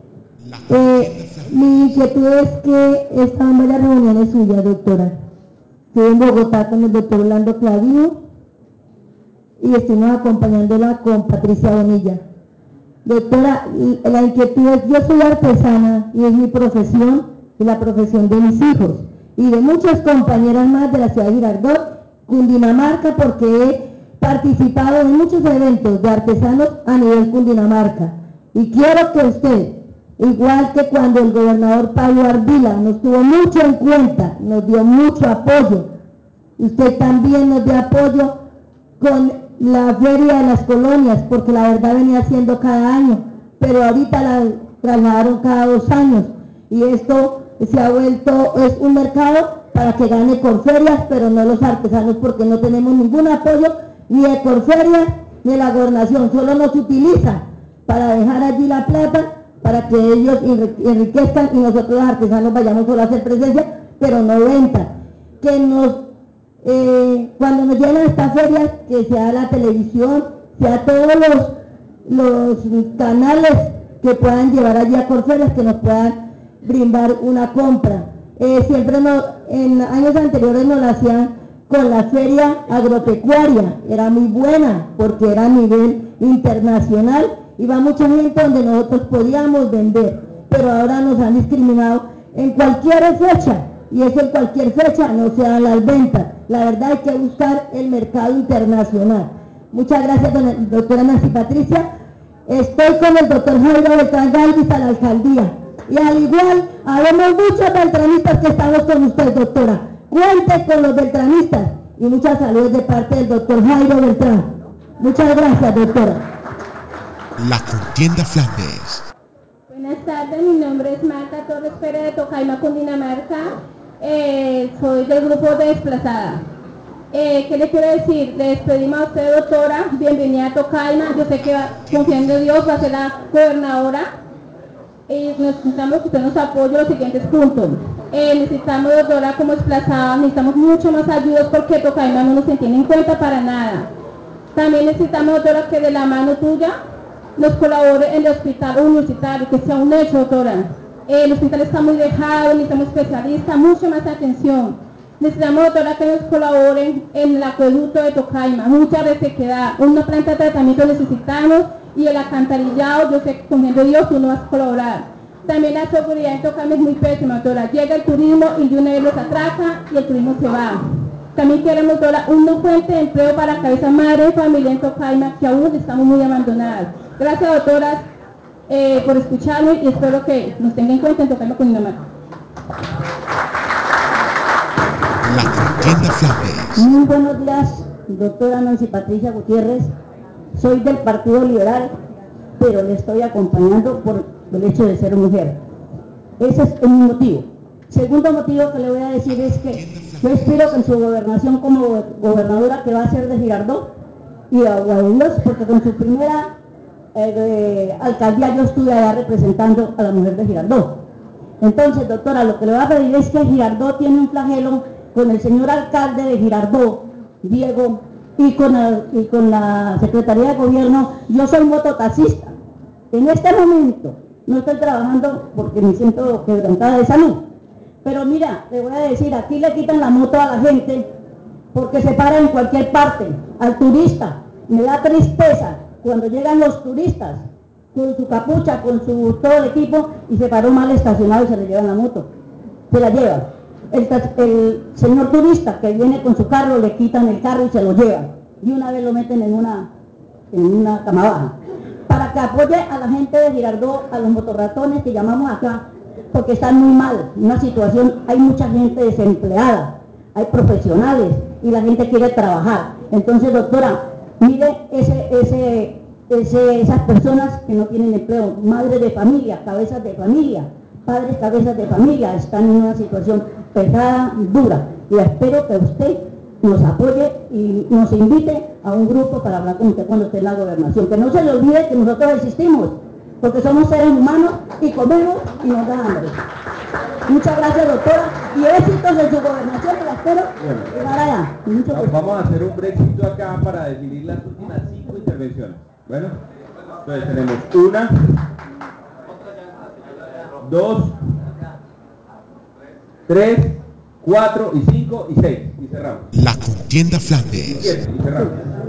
Mi inquietud es que estaba en varias reuniones suyas, doctora. Estuve en Bogotá con el doctor Orlando Clavijo y estuvimos acompañándola con Patricia Bonilla. Doctora, la inquietud es, yo soy artesana y es mi profesión y la profesión de mis hijos y de muchas compañeras más de la ciudad de Girardot, Cundinamarca, porque he participado en muchos eventos de artesanos a nivel Cundinamarca. Y quiero que usted, igual que cuando el gobernador Pablo Ardila nos tuvo mucho en cuenta, nos dio mucho apoyo, usted también nos dio apoyo con la feria de las colonias, porque la verdad venía haciendo cada año, pero ahorita la trasladaron cada 2 años y esto se ha vuelto, es un mercado para que gane Corferias, pero no los artesanos, porque no tenemos ningún apoyo ni de Corferias ni de la gobernación, solo nos utilizan para dejar allí la plata para que ellos enriquezcan y nosotros los artesanos vayamos solo a hacer presencia, pero no venta. Que nos cuando nos llegan estas ferias, que sea la televisión, sea todos los canales que puedan llevar allí a Corferias, que nos puedan brindar una compra. Siempre en años anteriores nos la hacían con la feria agropecuaria, era muy buena porque era a nivel internacional, iba mucha gente donde nosotros podíamos vender, pero ahora nos han discriminado en cualquier fecha, y eso en cualquier fecha no se dan las ventas. La verdad hay que buscar el mercado internacional. Muchas gracias, doctora Nancy Patricia. Estoy con el doctor Jairo Beltrán Galvis a la alcaldía. Y al igual, habemos muchos beltranistas que estamos con usted, doctora. Cuente con los beltranistas. Y muchas saludos de parte del doctor Jairo Beltrán. Muchas gracias, doctora. La contienda Flandes. Buenas Buenas tardes, mi nombre es Marta Torres Pérez de Tocaima, Cundinamarca. Soy del grupo de Desplazada. ¿Qué le quiero decir? Le despedimos a usted, doctora. Bienvenida a Tocaima. Yo sé que confiando en Dios va a ser la gobernadora. Necesitamos que usted nos apoye los siguientes puntos. Necesitamos, doctora, como Desplazada, necesitamos mucho más ayudas porque Tocaima no nos tiene en cuenta para nada. También necesitamos, doctora, que de la mano tuya nos colabore en el hospital universitario, que sea un hecho, doctora. El hospital está muy dejado, necesitamos especialistas, mucha más atención. Necesitamos, doctora, que nos colaboren en el acueducto de Tocaima, mucha resequedad, una planta de tratamiento necesitamos y el alcantarillado, yo sé que con gente de Dios tú no vas a colaborar. También la seguridad en Tocaima es muy pésima, doctora. Llega el turismo y de una vez los atraca y el turismo se va. También queremos, doctora, una fuente de empleo para cabeza madre de familia en Tocaima, que aún estamos muy abandonadas. Gracias, doctoras, por escucharme y espero que nos tengan en cuenta en Tocaima, Cundinamarca. La Contienda Flandes. Muy buenos días, doctora Nancy Patricia Gutiérrez. Soy del Partido Liberal, pero le estoy acompañando por el hecho de ser mujer. Ese es un motivo. Segundo motivo que le voy a decir es que yo espero que en su gobernación como gobernadora, que va a ser de Girardot y Agua de Dios, porque con su primera alcaldía yo estuve allá representando a la mujer de Girardot. Entonces, doctora, lo que le voy a pedir es que Girardot tiene un flagelo con el señor alcalde de Girardot, Diego, y con la Secretaría de Gobierno. Yo soy mototaxista. En este momento no estoy trabajando porque me siento quebrantada de salud. Pero mira, le voy a decir, aquí le quitan la moto a la gente porque se para en cualquier parte. Al turista, me da tristeza cuando llegan los turistas con su capucha, con todo el equipo, y se paró mal estacionado y se le llevan la moto. Se la llevan. El señor turista que viene con su carro, le quitan el carro y se lo llevan. Y una vez lo meten en una cama baja. Para que apoye a la gente de Girardot, a los motorratones que llamamos acá, porque están muy mal, una situación, hay mucha gente desempleada, hay profesionales y la gente quiere trabajar. Entonces, doctora, mire esas personas que no tienen empleo, madres de familia, cabezas de familia, padres cabezas de familia, están en una situación pesada, dura, y espero que usted nos apoye y nos invite a un grupo para hablar con usted cuando esté en la gobernación, que no se le olvide que nosotros existimos, porque somos seres humanos y comemos y nos da hambre. Muchas gracias, doctora, y éxitos en su gobernación, y la espero llegar allá. Vamos a hacer un brexito acá para definir las últimas 5 intervenciones. Bueno, entonces tenemos 1, 2, 3, 4 y 5 y 6 y cerramos. La Contienda Flandes. Y cerramos.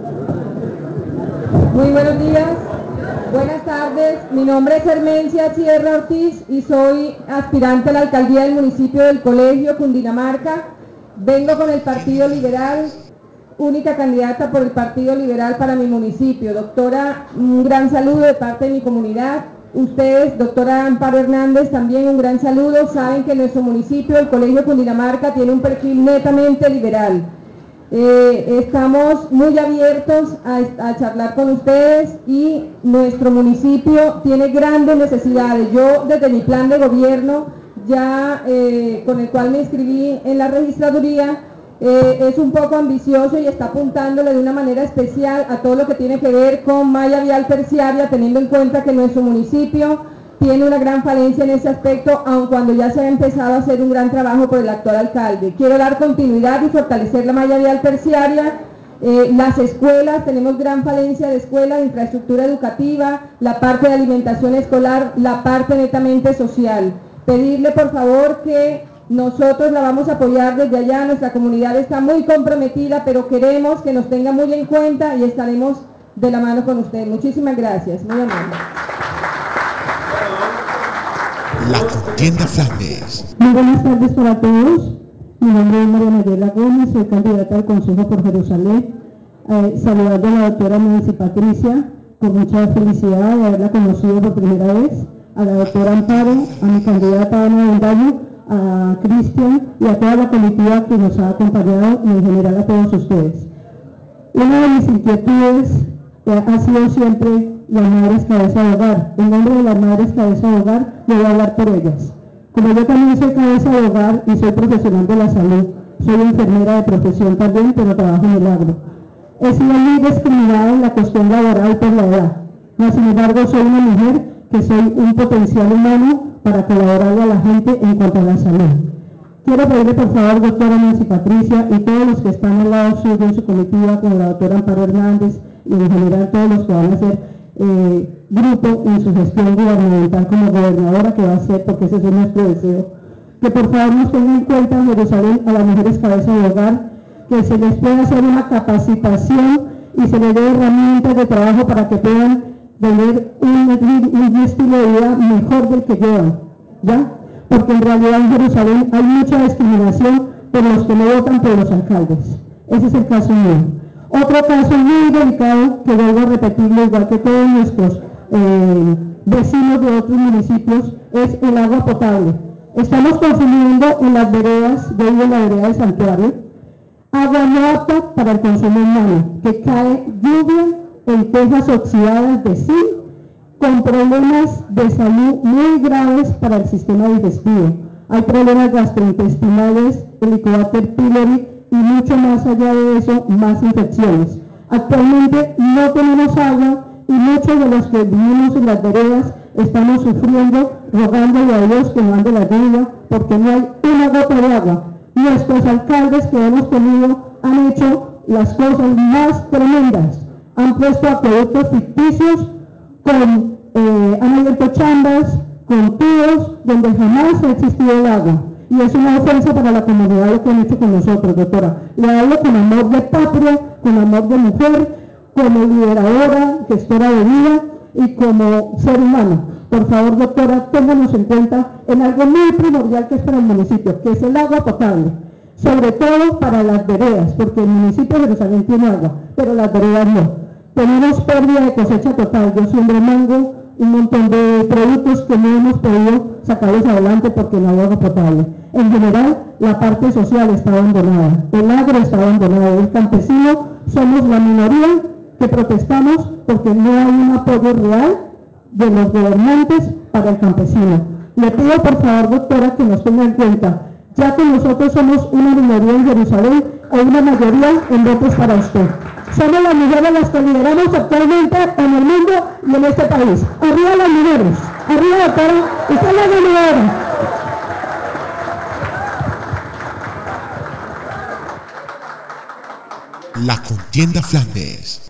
Muy buenos días, buenas tardes. Mi nombre es Hermencia Sierra Ortiz y soy aspirante a la alcaldía del municipio del Colegio, Cundinamarca. Vengo con el Partido Liberal, única candidata por el Partido Liberal para mi municipio. Doctora, un gran saludo de parte de mi comunidad. Ustedes, doctora Amparo Hernández, también un gran saludo. Saben que nuestro municipio, el Colegio Cundinamarca, tiene un perfil netamente liberal. Estamos muy abiertos a charlar con ustedes y nuestro municipio tiene grandes necesidades. Yo, desde mi plan de gobierno, ya con el cual me inscribí en la registraduría, es un poco ambicioso y está apuntándole de una manera especial a todo lo que tiene que ver con malla vial terciaria, teniendo en cuenta que nuestro municipio tiene una gran falencia en ese aspecto, aun cuando ya se ha empezado a hacer un gran trabajo por el actual alcalde. Quiero dar continuidad y fortalecer la malla vial terciaria. Las escuelas, tenemos gran falencia de escuelas, de infraestructura educativa, la parte de alimentación escolar, la parte netamente social. Pedirle por favor que nosotros la vamos a apoyar desde allá, nuestra comunidad está muy comprometida, pero queremos que nos tenga muy en cuenta y estaremos de la mano con usted. Muchísimas gracias, muy amable. La Contienda Flandes. Muy buenas tardes para todos. Mi nombre es María Mayela Gómez, soy candidata al Consejo por Jerusalén. Saludando a la doctora Nancy Patricia, con mucha felicidad de haberla conocido por primera vez, a la doctora Amparo, a mi candidata Ana Bendaño, a Cristian y a toda la comitiva que nos ha acompañado y en general a todos ustedes. Una de mis inquietudes ha sido siempre las madres cabeza de hogar. En nombre de las madres cabeza de hogar, yo voy a hablar por ellas. Como yo también soy cabeza de hogar y soy profesional de la salud, soy enfermera de profesión también, pero trabajo en el agro. He sido muy discriminada en la cuestión laboral por la edad, mas sin embargo soy una mujer que soy un potencial humano para colaborarle a la gente en cuanto a la salud. Quiero pedirle por favor, doctora Nancy Patricia, y todos los que están al lado suyo en su comitiva, como la doctora Amparo Hernández, y en general todos los que van a hacer grupo en su gestión gubernamental como gobernadora, que va a ser, porque ese es nuestro deseo, que por favor nos tengan en cuenta en Jerusalén a las mujeres cabeza de hogar, que se les pueda hacer una capacitación y se les dé herramientas de trabajo para que puedan tener un estilo de vida mejor del que llevan, ¿ya? Porque en realidad en Jerusalén hay mucha discriminación por los que no votan por los alcaldes. Ese es el caso mío. Otro caso muy delicado, que vuelvo a repetirlo igual que todos nuestros vecinos de otros municipios, es el agua potable. Estamos consumiendo en las veredas, yo vivo en la vereda de Santuario, agua no apta para el consumo humano, que cae lluvia en tejas oxidadas de zinc, con problemas de salud muy graves para el sistema digestivo. Hay problemas gastrointestinales, Helicobacter pylori y mucho más allá de eso, más infecciones. Actualmente no tenemos agua y muchos de los que vivimos en las veredas estamos sufriendo, rogándole a Dios que mande la lluvia, porque no hay una gota de agua. Nuestros alcaldes que hemos tenido han hecho las cosas más tremendas. Han puesto acueductos ficticios, han abierto chambas, con tubos, donde jamás ha existido el agua. Y es una ofensa para la comunidad lo que han hecho con nosotros, doctora. Le hablo con amor de patria, con amor de mujer, como lideradora, gestora de vida y como ser humano. Por favor, doctora, ténganos en cuenta en algo muy primordial que es para el municipio, que es el agua potable. Sobre todo para las veredas, porque el municipio de Jerusalén tiene agua, pero las veredas no. Tenemos pérdida de cosecha total. Yo siembro mango, un montón de productos que no hemos podido sacarlos adelante porque no hay agua potable. En general, la parte social está abandonada, el agro está abandonado, el campesino somos la minoría que protestamos porque no hay un apoyo real de los gobernantes para el campesino. Le pido por favor, doctora, que nos tenga en cuenta, ya que nosotros somos una minoría en Jerusalén o una mayoría en votos para usted. Somos las mujeres las que lideramos actualmente en el mundo y en este país. Arriba las mujeres, arriba doctora, usted es la lideradora. La contienda Flandes.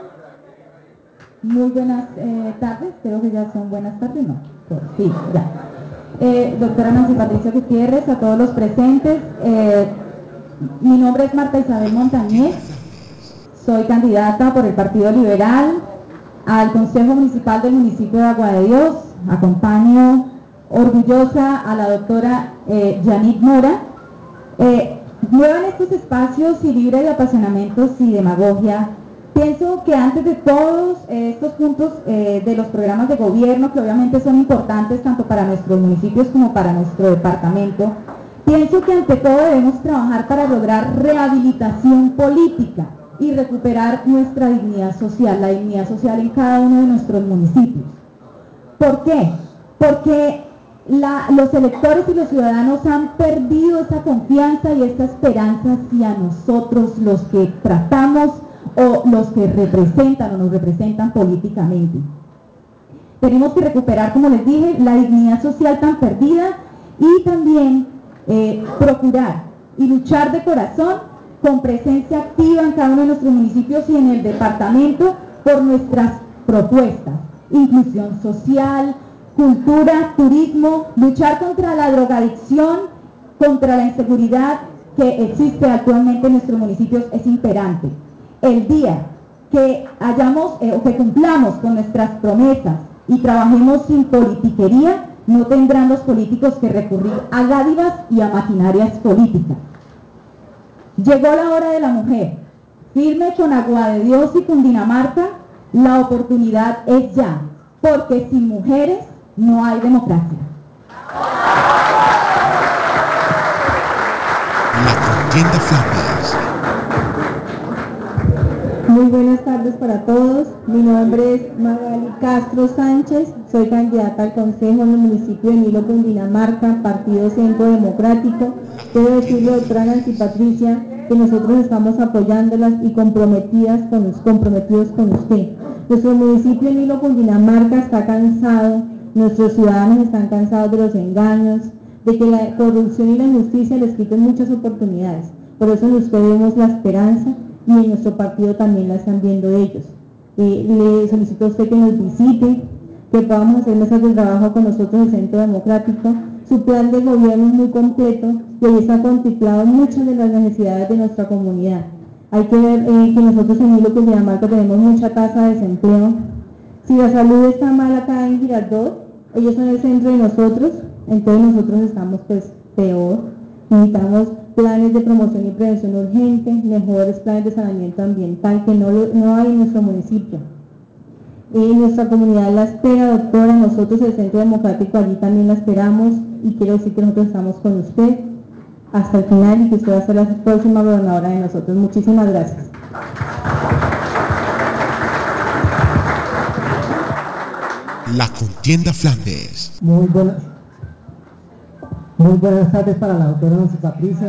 Muy buenas tardes, creo que ya son buenas tardes, ¿no? Sí, ya. Doctora Nancy Patricia Gutiérrez, a todos los presentes, mi nombre es Marta Isabel Montañez, soy candidata por el Partido Liberal al Consejo Municipal del municipio de Agua de Dios. Acompaño orgullosa a la doctora Yanit Mora. Nueva en estos espacios y libre de apasionamientos y demagogia, pienso que antes de todos estos puntos de los programas de gobierno, que obviamente son importantes tanto para nuestros municipios como para nuestro departamento, pienso que ante todo debemos trabajar para lograr rehabilitación política y recuperar nuestra dignidad social, la dignidad social en cada uno de nuestros municipios. ¿Por qué? Porque los electores y los ciudadanos han perdido esa confianza y esta esperanza hacia nosotros, los que tratamos o los que representan o nos representan políticamente. Tenemos que recuperar, como les dije, la dignidad social tan perdida y también procurar y luchar de corazón con presencia activa en cada uno de nuestros municipios y en el departamento por nuestras propuestas, inclusión social, cultura, turismo, luchar contra la drogadicción, contra la inseguridad que existe actualmente en nuestros municipios es imperante. El día que o que cumplamos con nuestras promesas y trabajemos sin politiquería, no tendrán los políticos que recurrir a dádivas y a maquinarias políticas. Llegó la hora de la mujer. Firme con Agua de Dios y Cundinamarca, la oportunidad es ya, porque sin mujeres no hay democracia. La contienda Flandes. Muy buenas tardes para todos. Mi nombre es Magali Castro Sánchez, soy candidata al Consejo en el municipio de Nilo, Cundinamarca, Partido Centro Democrático. Quiero decirle, doctora Nancy Patricia, que nosotros estamos apoyándolas y comprometidos con usted. Nuestro municipio de Nilo, Cundinamarca está cansado, nuestros ciudadanos están cansados de los engaños, de que la corrupción y la injusticia les quiten muchas oportunidades. Por eso en usted vemos la esperanza y en nuestro partido también la están viendo ellos. Le solicito a usted que nos visite, que podamos hacer mesas de trabajo con nosotros en el Centro Democrático. Su plan de gobierno es muy completo y ahí está contemplado muchas de las necesidades de nuestra comunidad. Hay que ver que nosotros en Nilo, Cundinamarca, tenemos mucha tasa de desempleo. Si la salud está mal acá en Girardot, ellos son el centro de nosotros, entonces nosotros estamos pues peor. Necesitamos planes de promoción y prevención urgente, mejores planes de saneamiento ambiental que no hay en nuestro municipio. Nuestra comunidad la espera, doctora, nosotros el Centro Democrático allí también la esperamos y quiero decir que nosotros estamos con usted hasta el final y que usted va a ser la próxima gobernadora de nosotros. Muchísimas gracias. La Contienda Flandes. Muy buenas tardes para la doctora Nancy Patricia.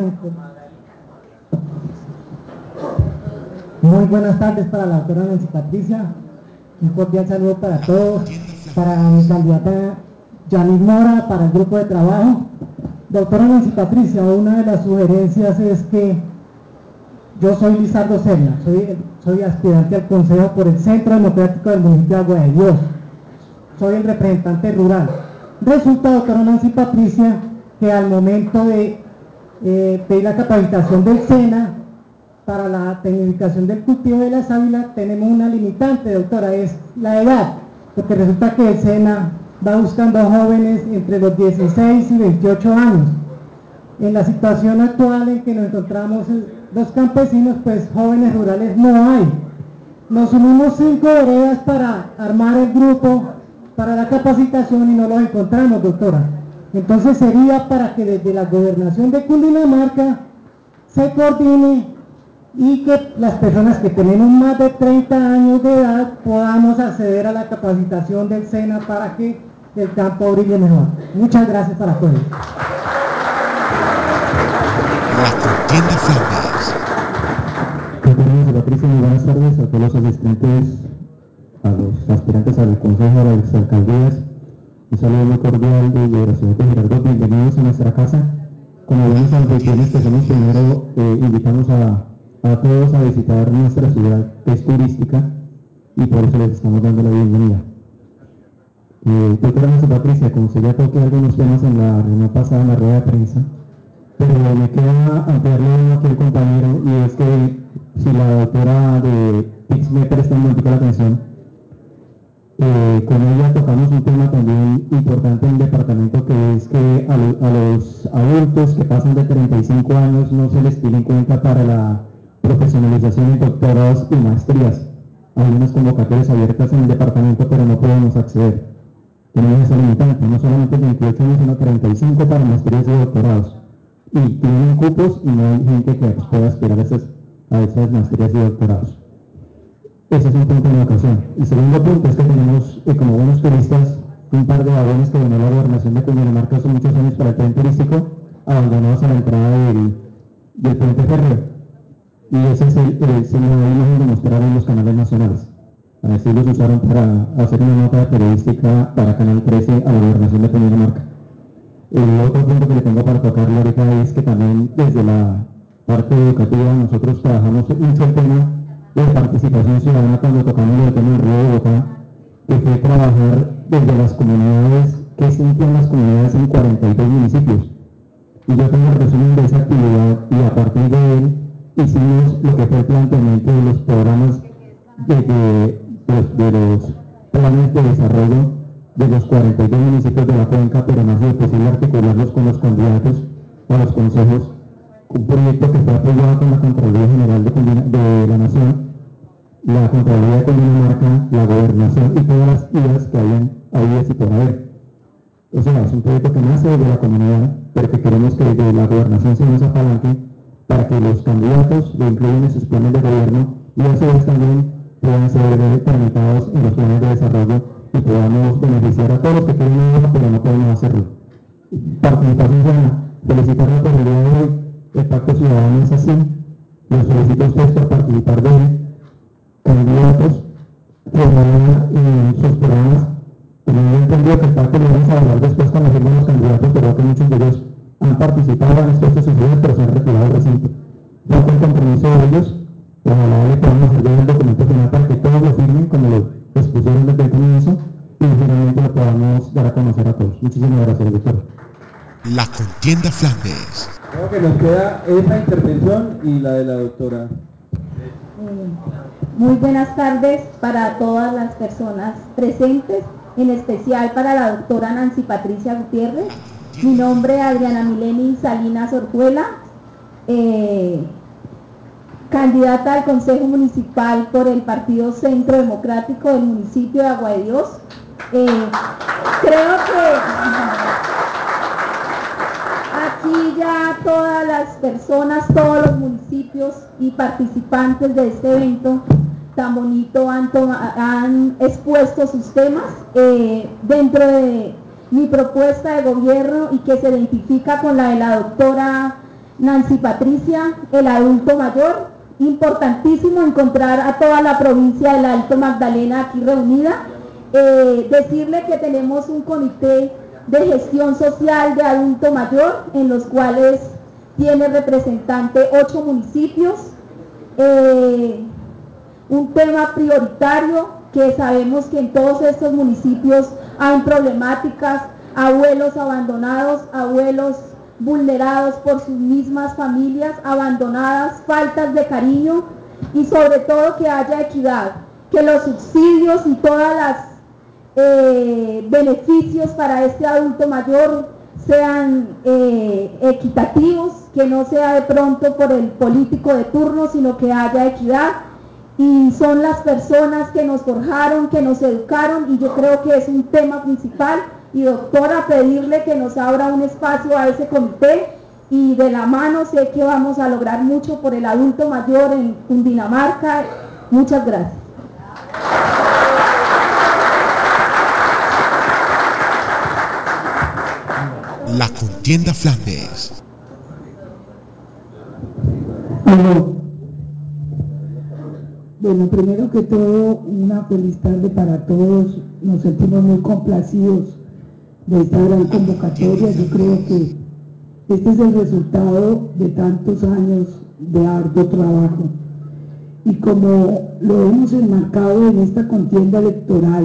Muy buenas tardes para la doctora Nancy Patricia. Un cordial saludo para todos. Para mi candidata Yanis Mora, para el grupo de trabajo. Doctora Nancy Patricia, una de las sugerencias es que yo soy Lizardo Serna, soy aspirante al Consejo por el Centro Democrático del municipio de Agua de Dios. Soy el representante rural. Resulta, doctora Nancy Patricia, que al momento de pedir la capacitación del SENA para la tecnificación del cultivo de la sábila, tenemos una limitante, doctora, es la edad, porque resulta que el SENA va buscando a jóvenes entre los 16 y 28 años. En la situación actual en que nos encontramos los campesinos, pues jóvenes rurales no hay. Nos unimos 5 veredas para armar el grupo para la capacitación y no los encontramos, doctora. Entonces sería para que desde la gobernación de Cundinamarca se coordine y que las personas que tenemos más de 30 años de edad podamos acceder a la capacitación del SENA para que el campo brille mejor. Muchas gracias para todos. La Contienda Flandes. Doctora Patricia, muy buenas tardes a todos los asistentes, a los aspirantes al Consejo de las Alcaldías. Un saludo muy cordial desde la ciudad de Girardot. Bienvenidos a nuestra casa. Como buenos anfitriones que somos, primero invitamos a todos a visitar nuestra ciudad, que es turística, y por eso les estamos dando la bienvenida. Doctora Nancy Patricia, como se ya toqué algunos temas en la reunión pasada en la rueda de prensa, pero me queda ampliarle aquí al compañero, y es que si la doctora de PIX me presta un momento la atención, con ella tocamos un tema también importante en el departamento, que es que a los adultos que pasan de 35 años no se les tiene en cuenta para la profesionalización de doctorados y maestrías. Hay unas convocatorias abiertas en el departamento, pero no podemos acceder. Tenemos esa limitante, no solamente 28 años, sino 35 para maestrías y doctorados. Y tienen cupos y no hay gente que pueda aspirar a esas maestrías y doctorados. Ese es un punto de educación. El segundo punto es que tenemos, como buenos turistas, un par de vagones que donó la gobernación de Cundinamarca hace muchos años para el tren turístico, abandonados a la entrada del puente férreo. Y ese es el imagen de mostrar en los canales nacionales. Así los usaron para hacer una nota periodística para Canal 13 a la gobernación de Cundinamarca. El otro punto que le tengo para tocarle ahorita es que también desde la parte educativa nosotros trabajamos mucho el tema de participación ciudadana cuando tocamos el tema del Río de Bogotá, que fue trabajar desde las comunidades, que sentían las comunidades en 42 municipios. Y yo tengo el resumen de esa actividad y a partir de él hicimos lo que fue el planteamiento de los programas de los planes de desarrollo de los 42 municipios de la cuenca, pero no ha sido posible articularlos con los candidatos o los consejos. Un proyecto que fue apoyado con la Contraloría General de la Nación, la Contraloría de Cundinamarca, la Gobernación y todas las IAS que hayan habido y por haber. O sea, es un proyecto que nace de la comunidad, pero que queremos que desde la Gobernación se nos apalanque para que los candidatos lo incluyan en sus planes de gobierno y a su vez también puedan ser implementados en los planes de desarrollo y podamos beneficiar a todos los que quieren ayuda, pero no podemos hacerlo. Participación ciudadana. Felicitarlos por el día de hoy. El Pacto Ciudadano es así. Los felicito a ustedes por participar de él. Candidatos que dan sus programas. Como yo he entendido que el pacto lo vamos a hablar después cuando firmen los candidatos, pero que muchos de ellos han participado, han expuesto sus ideas, pero se han retirado del recinto. Falta el compromiso de ellos. Ojalá le podamos hacer llegar el documento final para que todos lo firmen como lo expusieron desde el comienzo y finalmente lo podamos dar a conocer a todos. Muchísimas gracias, doctor. La contienda Flandes. Creo que nos queda esa intervención y la de la doctora. Muy buenas tardes para todas las personas presentes, en especial para la doctora Nancy Patricia Gutiérrez. Mi nombre es Adriana Mileni Salinas Orjuela, candidata al Consejo Municipal por el Partido Centro Democrático del municipio de Agua de Dios. Creo que aquí ya todas las personas, todos los municipios y participantes de este evento tan bonito han expuesto sus temas dentro de mi propuesta de gobierno y que se identifica con la de la doctora Nancy Patricia, el adulto mayor. Importantísimo encontrar a toda la provincia del Alto Magdalena aquí reunida. Decirle que tenemos un comité de gestión social de adulto mayor, en los cuales tiene representante 8 municipios. Un tema prioritario que sabemos que en todos estos municipios hay problemáticas, abuelos abandonados, abuelos vulnerados por sus mismas familias, abandonadas, faltas de cariño y sobre todo que haya equidad, que los subsidios y todas las beneficios para este adulto mayor sean equitativos, que no sea de pronto por el político de turno, sino que haya equidad. Y son las personas que nos forjaron, que nos educaron, y yo creo que es un tema principal. Y doctora, pedirle que nos abra un espacio a ese comité, y de la mano sé que vamos a lograr mucho por el adulto mayor en Cundinamarca. Muchas gracias. La contienda Flandes. Bueno, primero que todo, una feliz tarde para todos. Nos sentimos muy complacidos de esta gran convocatoria. Yo creo que este es el resultado de tantos años de arduo trabajo. Y como lo hemos enmarcado en esta contienda electoral,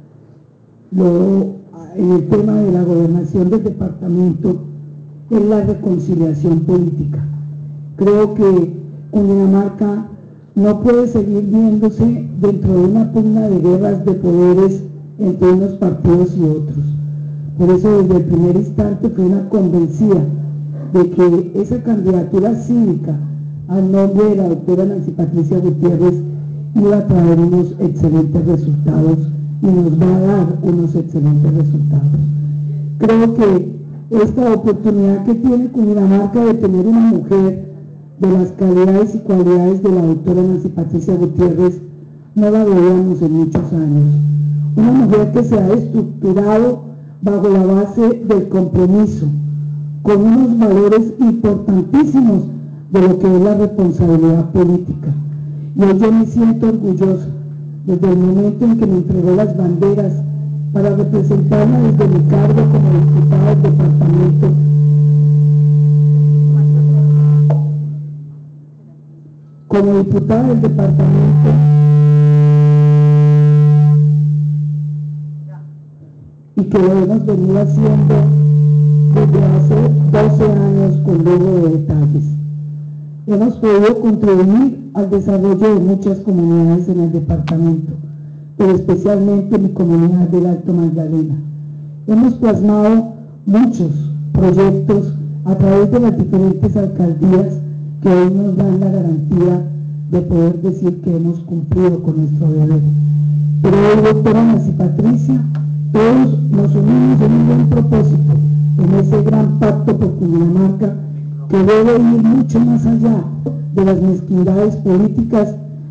en el tema de la gobernación del departamento, es la reconciliación política. Creo que Cundinamarca no puede seguir viéndose dentro de una pugna de guerras de poderes entre unos partidos y otros. Por eso desde el primer instante fui una convencida de que esa candidatura cívica al nombre de la doctora Nancy Patricia Gutiérrez iba a traer unos excelentes resultados y nos va a dar unos excelentes resultados. Creo que esta oportunidad que tiene Cundinamarca de tener una mujer de las calidades y cualidades de la doctora Nancy Patricia Gutiérrez no la veíamos en muchos años. Una mujer que se ha estructurado bajo la base del compromiso, con unos valores importantísimos de lo que es la responsabilidad política. Y hoy yo me siento orgullosa, desde el momento en que me entregó las banderas para representarla desde mi cargo como diputada del departamento. Como diputada del departamento, y que lo hemos venido haciendo desde hace 12 años con lujo de detalles. Hemos podido contribuir al desarrollo de muchas comunidades en el departamento, pero especialmente mi comunidad del Alto Magdalena. Hemos plasmado muchos proyectos a través de las diferentes alcaldías que hoy nos dan la garantía de poder decir que hemos cumplido con nuestro deber. Pero hoy, doctora Nancy Patricia, todos nos unimos en un buen propósito, en ese gran pacto por Cundinamarca, que debe ir mucho más allá de las mezquindades políticas,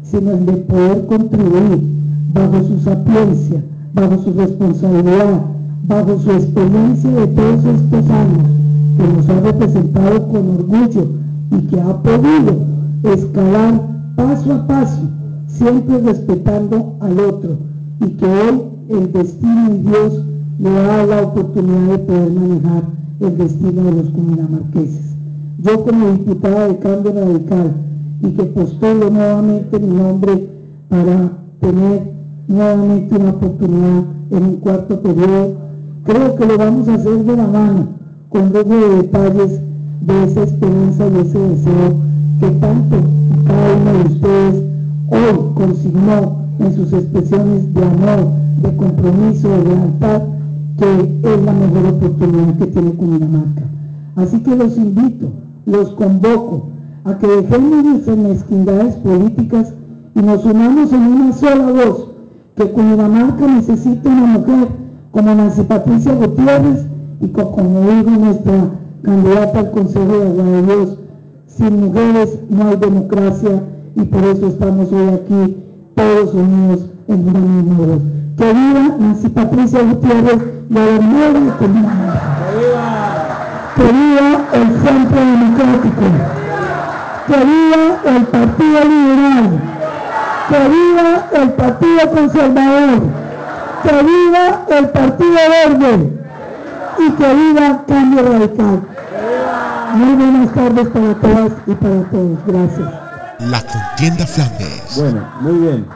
sino el de poder contribuir bajo su sapiencia, bajo su responsabilidad, bajo su experiencia de todos estos años, que nos ha representado con orgullo y que ha podido escalar paso a paso, siempre respetando al otro, y que hoy el destino y Dios le da la oportunidad de poder manejar el destino de los cundinamarqueses. Yo, como diputada de Cambio Radical, y que postulo nuevamente mi nombre para tener nuevamente una oportunidad en un cuarto periodo, creo que lo vamos a hacer de la mano, con lujo de detalles de esa esperanza y ese deseo que tanto cada uno de ustedes hoy consignó en sus expresiones de amor, de compromiso, de lealtad, que es la mejor oportunidad que tiene Cundinamarca. Así que los invito, los convoco a que dejemos nuestras mezquindades políticas y nos unamos en una sola voz, que Cundinamarca necesita una mujer como Nancy Patricia Gutiérrez y como dijo nuestra candidata al Consejo de Agua de Dios, sin mujeres no hay democracia, y por eso estamos hoy aquí todos unidos en una misma voz. Que viva Nancy Patricia Gutiérrez, gobernadora de Cundinamarca. Que viva el Centro Democrático. Que viva el Partido Liberal. Que viva el Partido Conservador. Que viva el Partido Verde. Y que viva Cambio Radical. Muy buenas tardes para todas y para todos. Gracias. La contienda Flandes. Bueno, muy bien.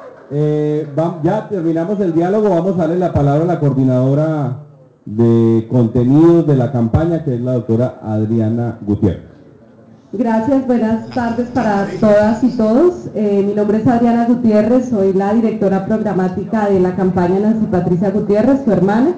Ya terminamos el diálogo. Vamos a darle la palabra a la coordinadora de contenidos de la campaña, que es la doctora Adriana Gutiérrez. Gracias, buenas tardes para todas y todos. Mi nombre es Adriana Gutiérrez, soy la directora programática de la campaña Nancy Patricia Gutiérrez, su hermana.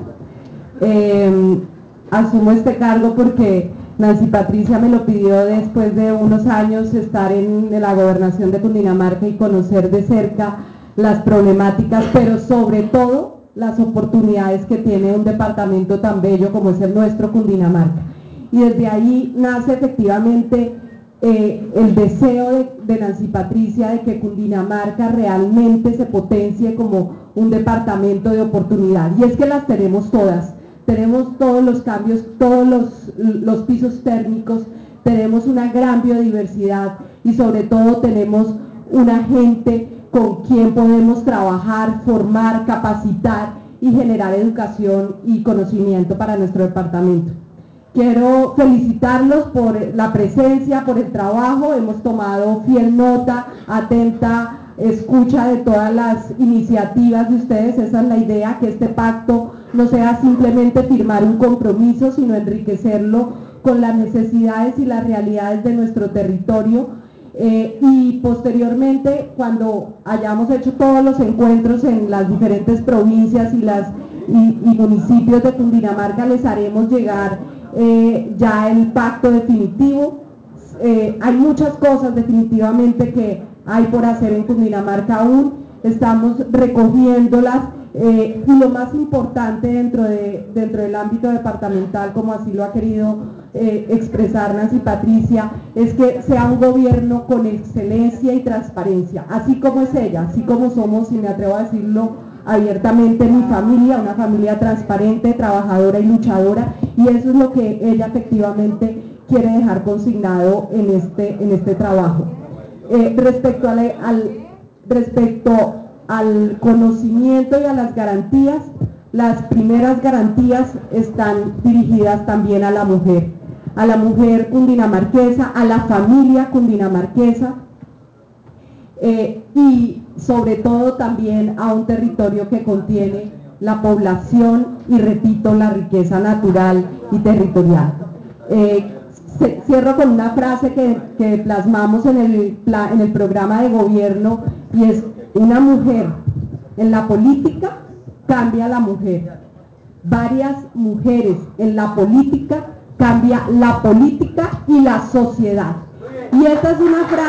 Asumo este cargo porque Nancy Patricia me lo pidió después de unos años estar en la gobernación de Cundinamarca y conocer de cerca las problemáticas, pero sobre todo las oportunidades que tiene un departamento tan bello como es el nuestro, Cundinamarca. Y desde ahí nace efectivamente el deseo de Nancy Patricia de que Cundinamarca realmente se potencie como un departamento de oportunidad. Y es que las tenemos todas. Tenemos todos los cambios, todos los pisos térmicos, tenemos una gran biodiversidad y sobre todo tenemos una gente con quien podemos trabajar, formar, capacitar y generar educación y conocimiento para nuestro departamento. Quiero felicitarlos por la presencia, por el trabajo. Hemos tomado fiel nota, atenta escucha de todas las iniciativas de ustedes. Esa es la idea, que este pacto no sea simplemente firmar un compromiso, sino enriquecerlo con las necesidades y las realidades de nuestro territorio. Y posteriormente, cuando hayamos hecho todos los encuentros en las diferentes provincias y municipios de Cundinamarca, les haremos llegar ya el pacto definitivo. Hay muchas cosas definitivamente que hay por hacer en Cundinamarca aún, estamos recogiéndolas, y lo más importante dentro del ámbito departamental, como así lo ha querido expresar Nancy Patricia, es que sea un gobierno con excelencia y transparencia, así como es ella, así como somos, y me atrevo a decirlo abiertamente, mi familia, una familia transparente, trabajadora y luchadora, y eso es lo que ella efectivamente quiere dejar consignado en este trabajo. Respecto al conocimiento y a las garantías, las primeras garantías están dirigidas también a la mujer cundinamarquesa, a la familia cundinamarquesa, y sobre todo también a un territorio que contiene la población y, repito, la riqueza natural y territorial. Cierro con una frase que plasmamos en el programa de gobierno, y es: una mujer en la política cambia a la mujer. Varias mujeres en la política cambia la política y la sociedad. Y esta es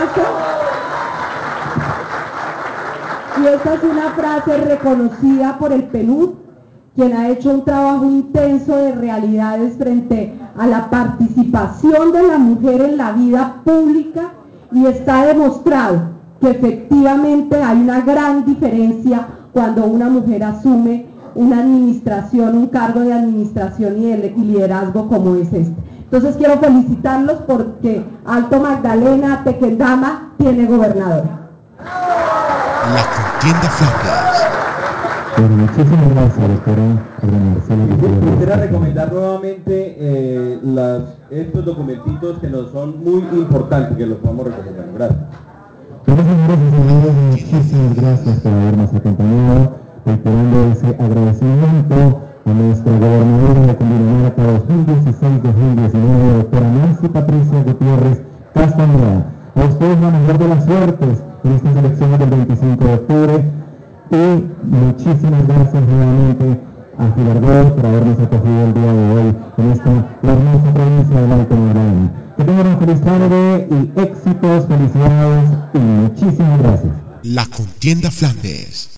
una frase reconocida por el PNUD, quien ha hecho un trabajo intenso de realidades frente a la participación de la mujer en la vida pública, y está demostrado que efectivamente hay una gran diferencia cuando una mujer asume una administración, un cargo de administración y liderazgo como es este. Entonces quiero felicitarlos porque Alto Magdalena, Tequendama, tiene gobernadora. La contienda Flandes. Bueno, muchísimas gracias, doctora Adriana Marcela. Quisiera recomendar nuevamente estos documentitos que nos son muy importantes, que los podamos recomendar. Gracias. Bueno, señoras y señores, muchísimas gracias por habernos acompañado, reiterando ese agradecimiento a nuestra gobernadora de Cundinamarca 2016-2019, doctora Nancy Patricia Gutiérrez Castañeda. A ustedes la mejor de las suertes en estas elecciones del 25 de octubre y muchísimas gracias nuevamente a Girardot por habernos acogido el día de hoy en esta hermosa provincia del Alto Magdalena. Que tengan un feliz tarde y éxitos, felicidades y muchísimas gracias. La contienda Flandes.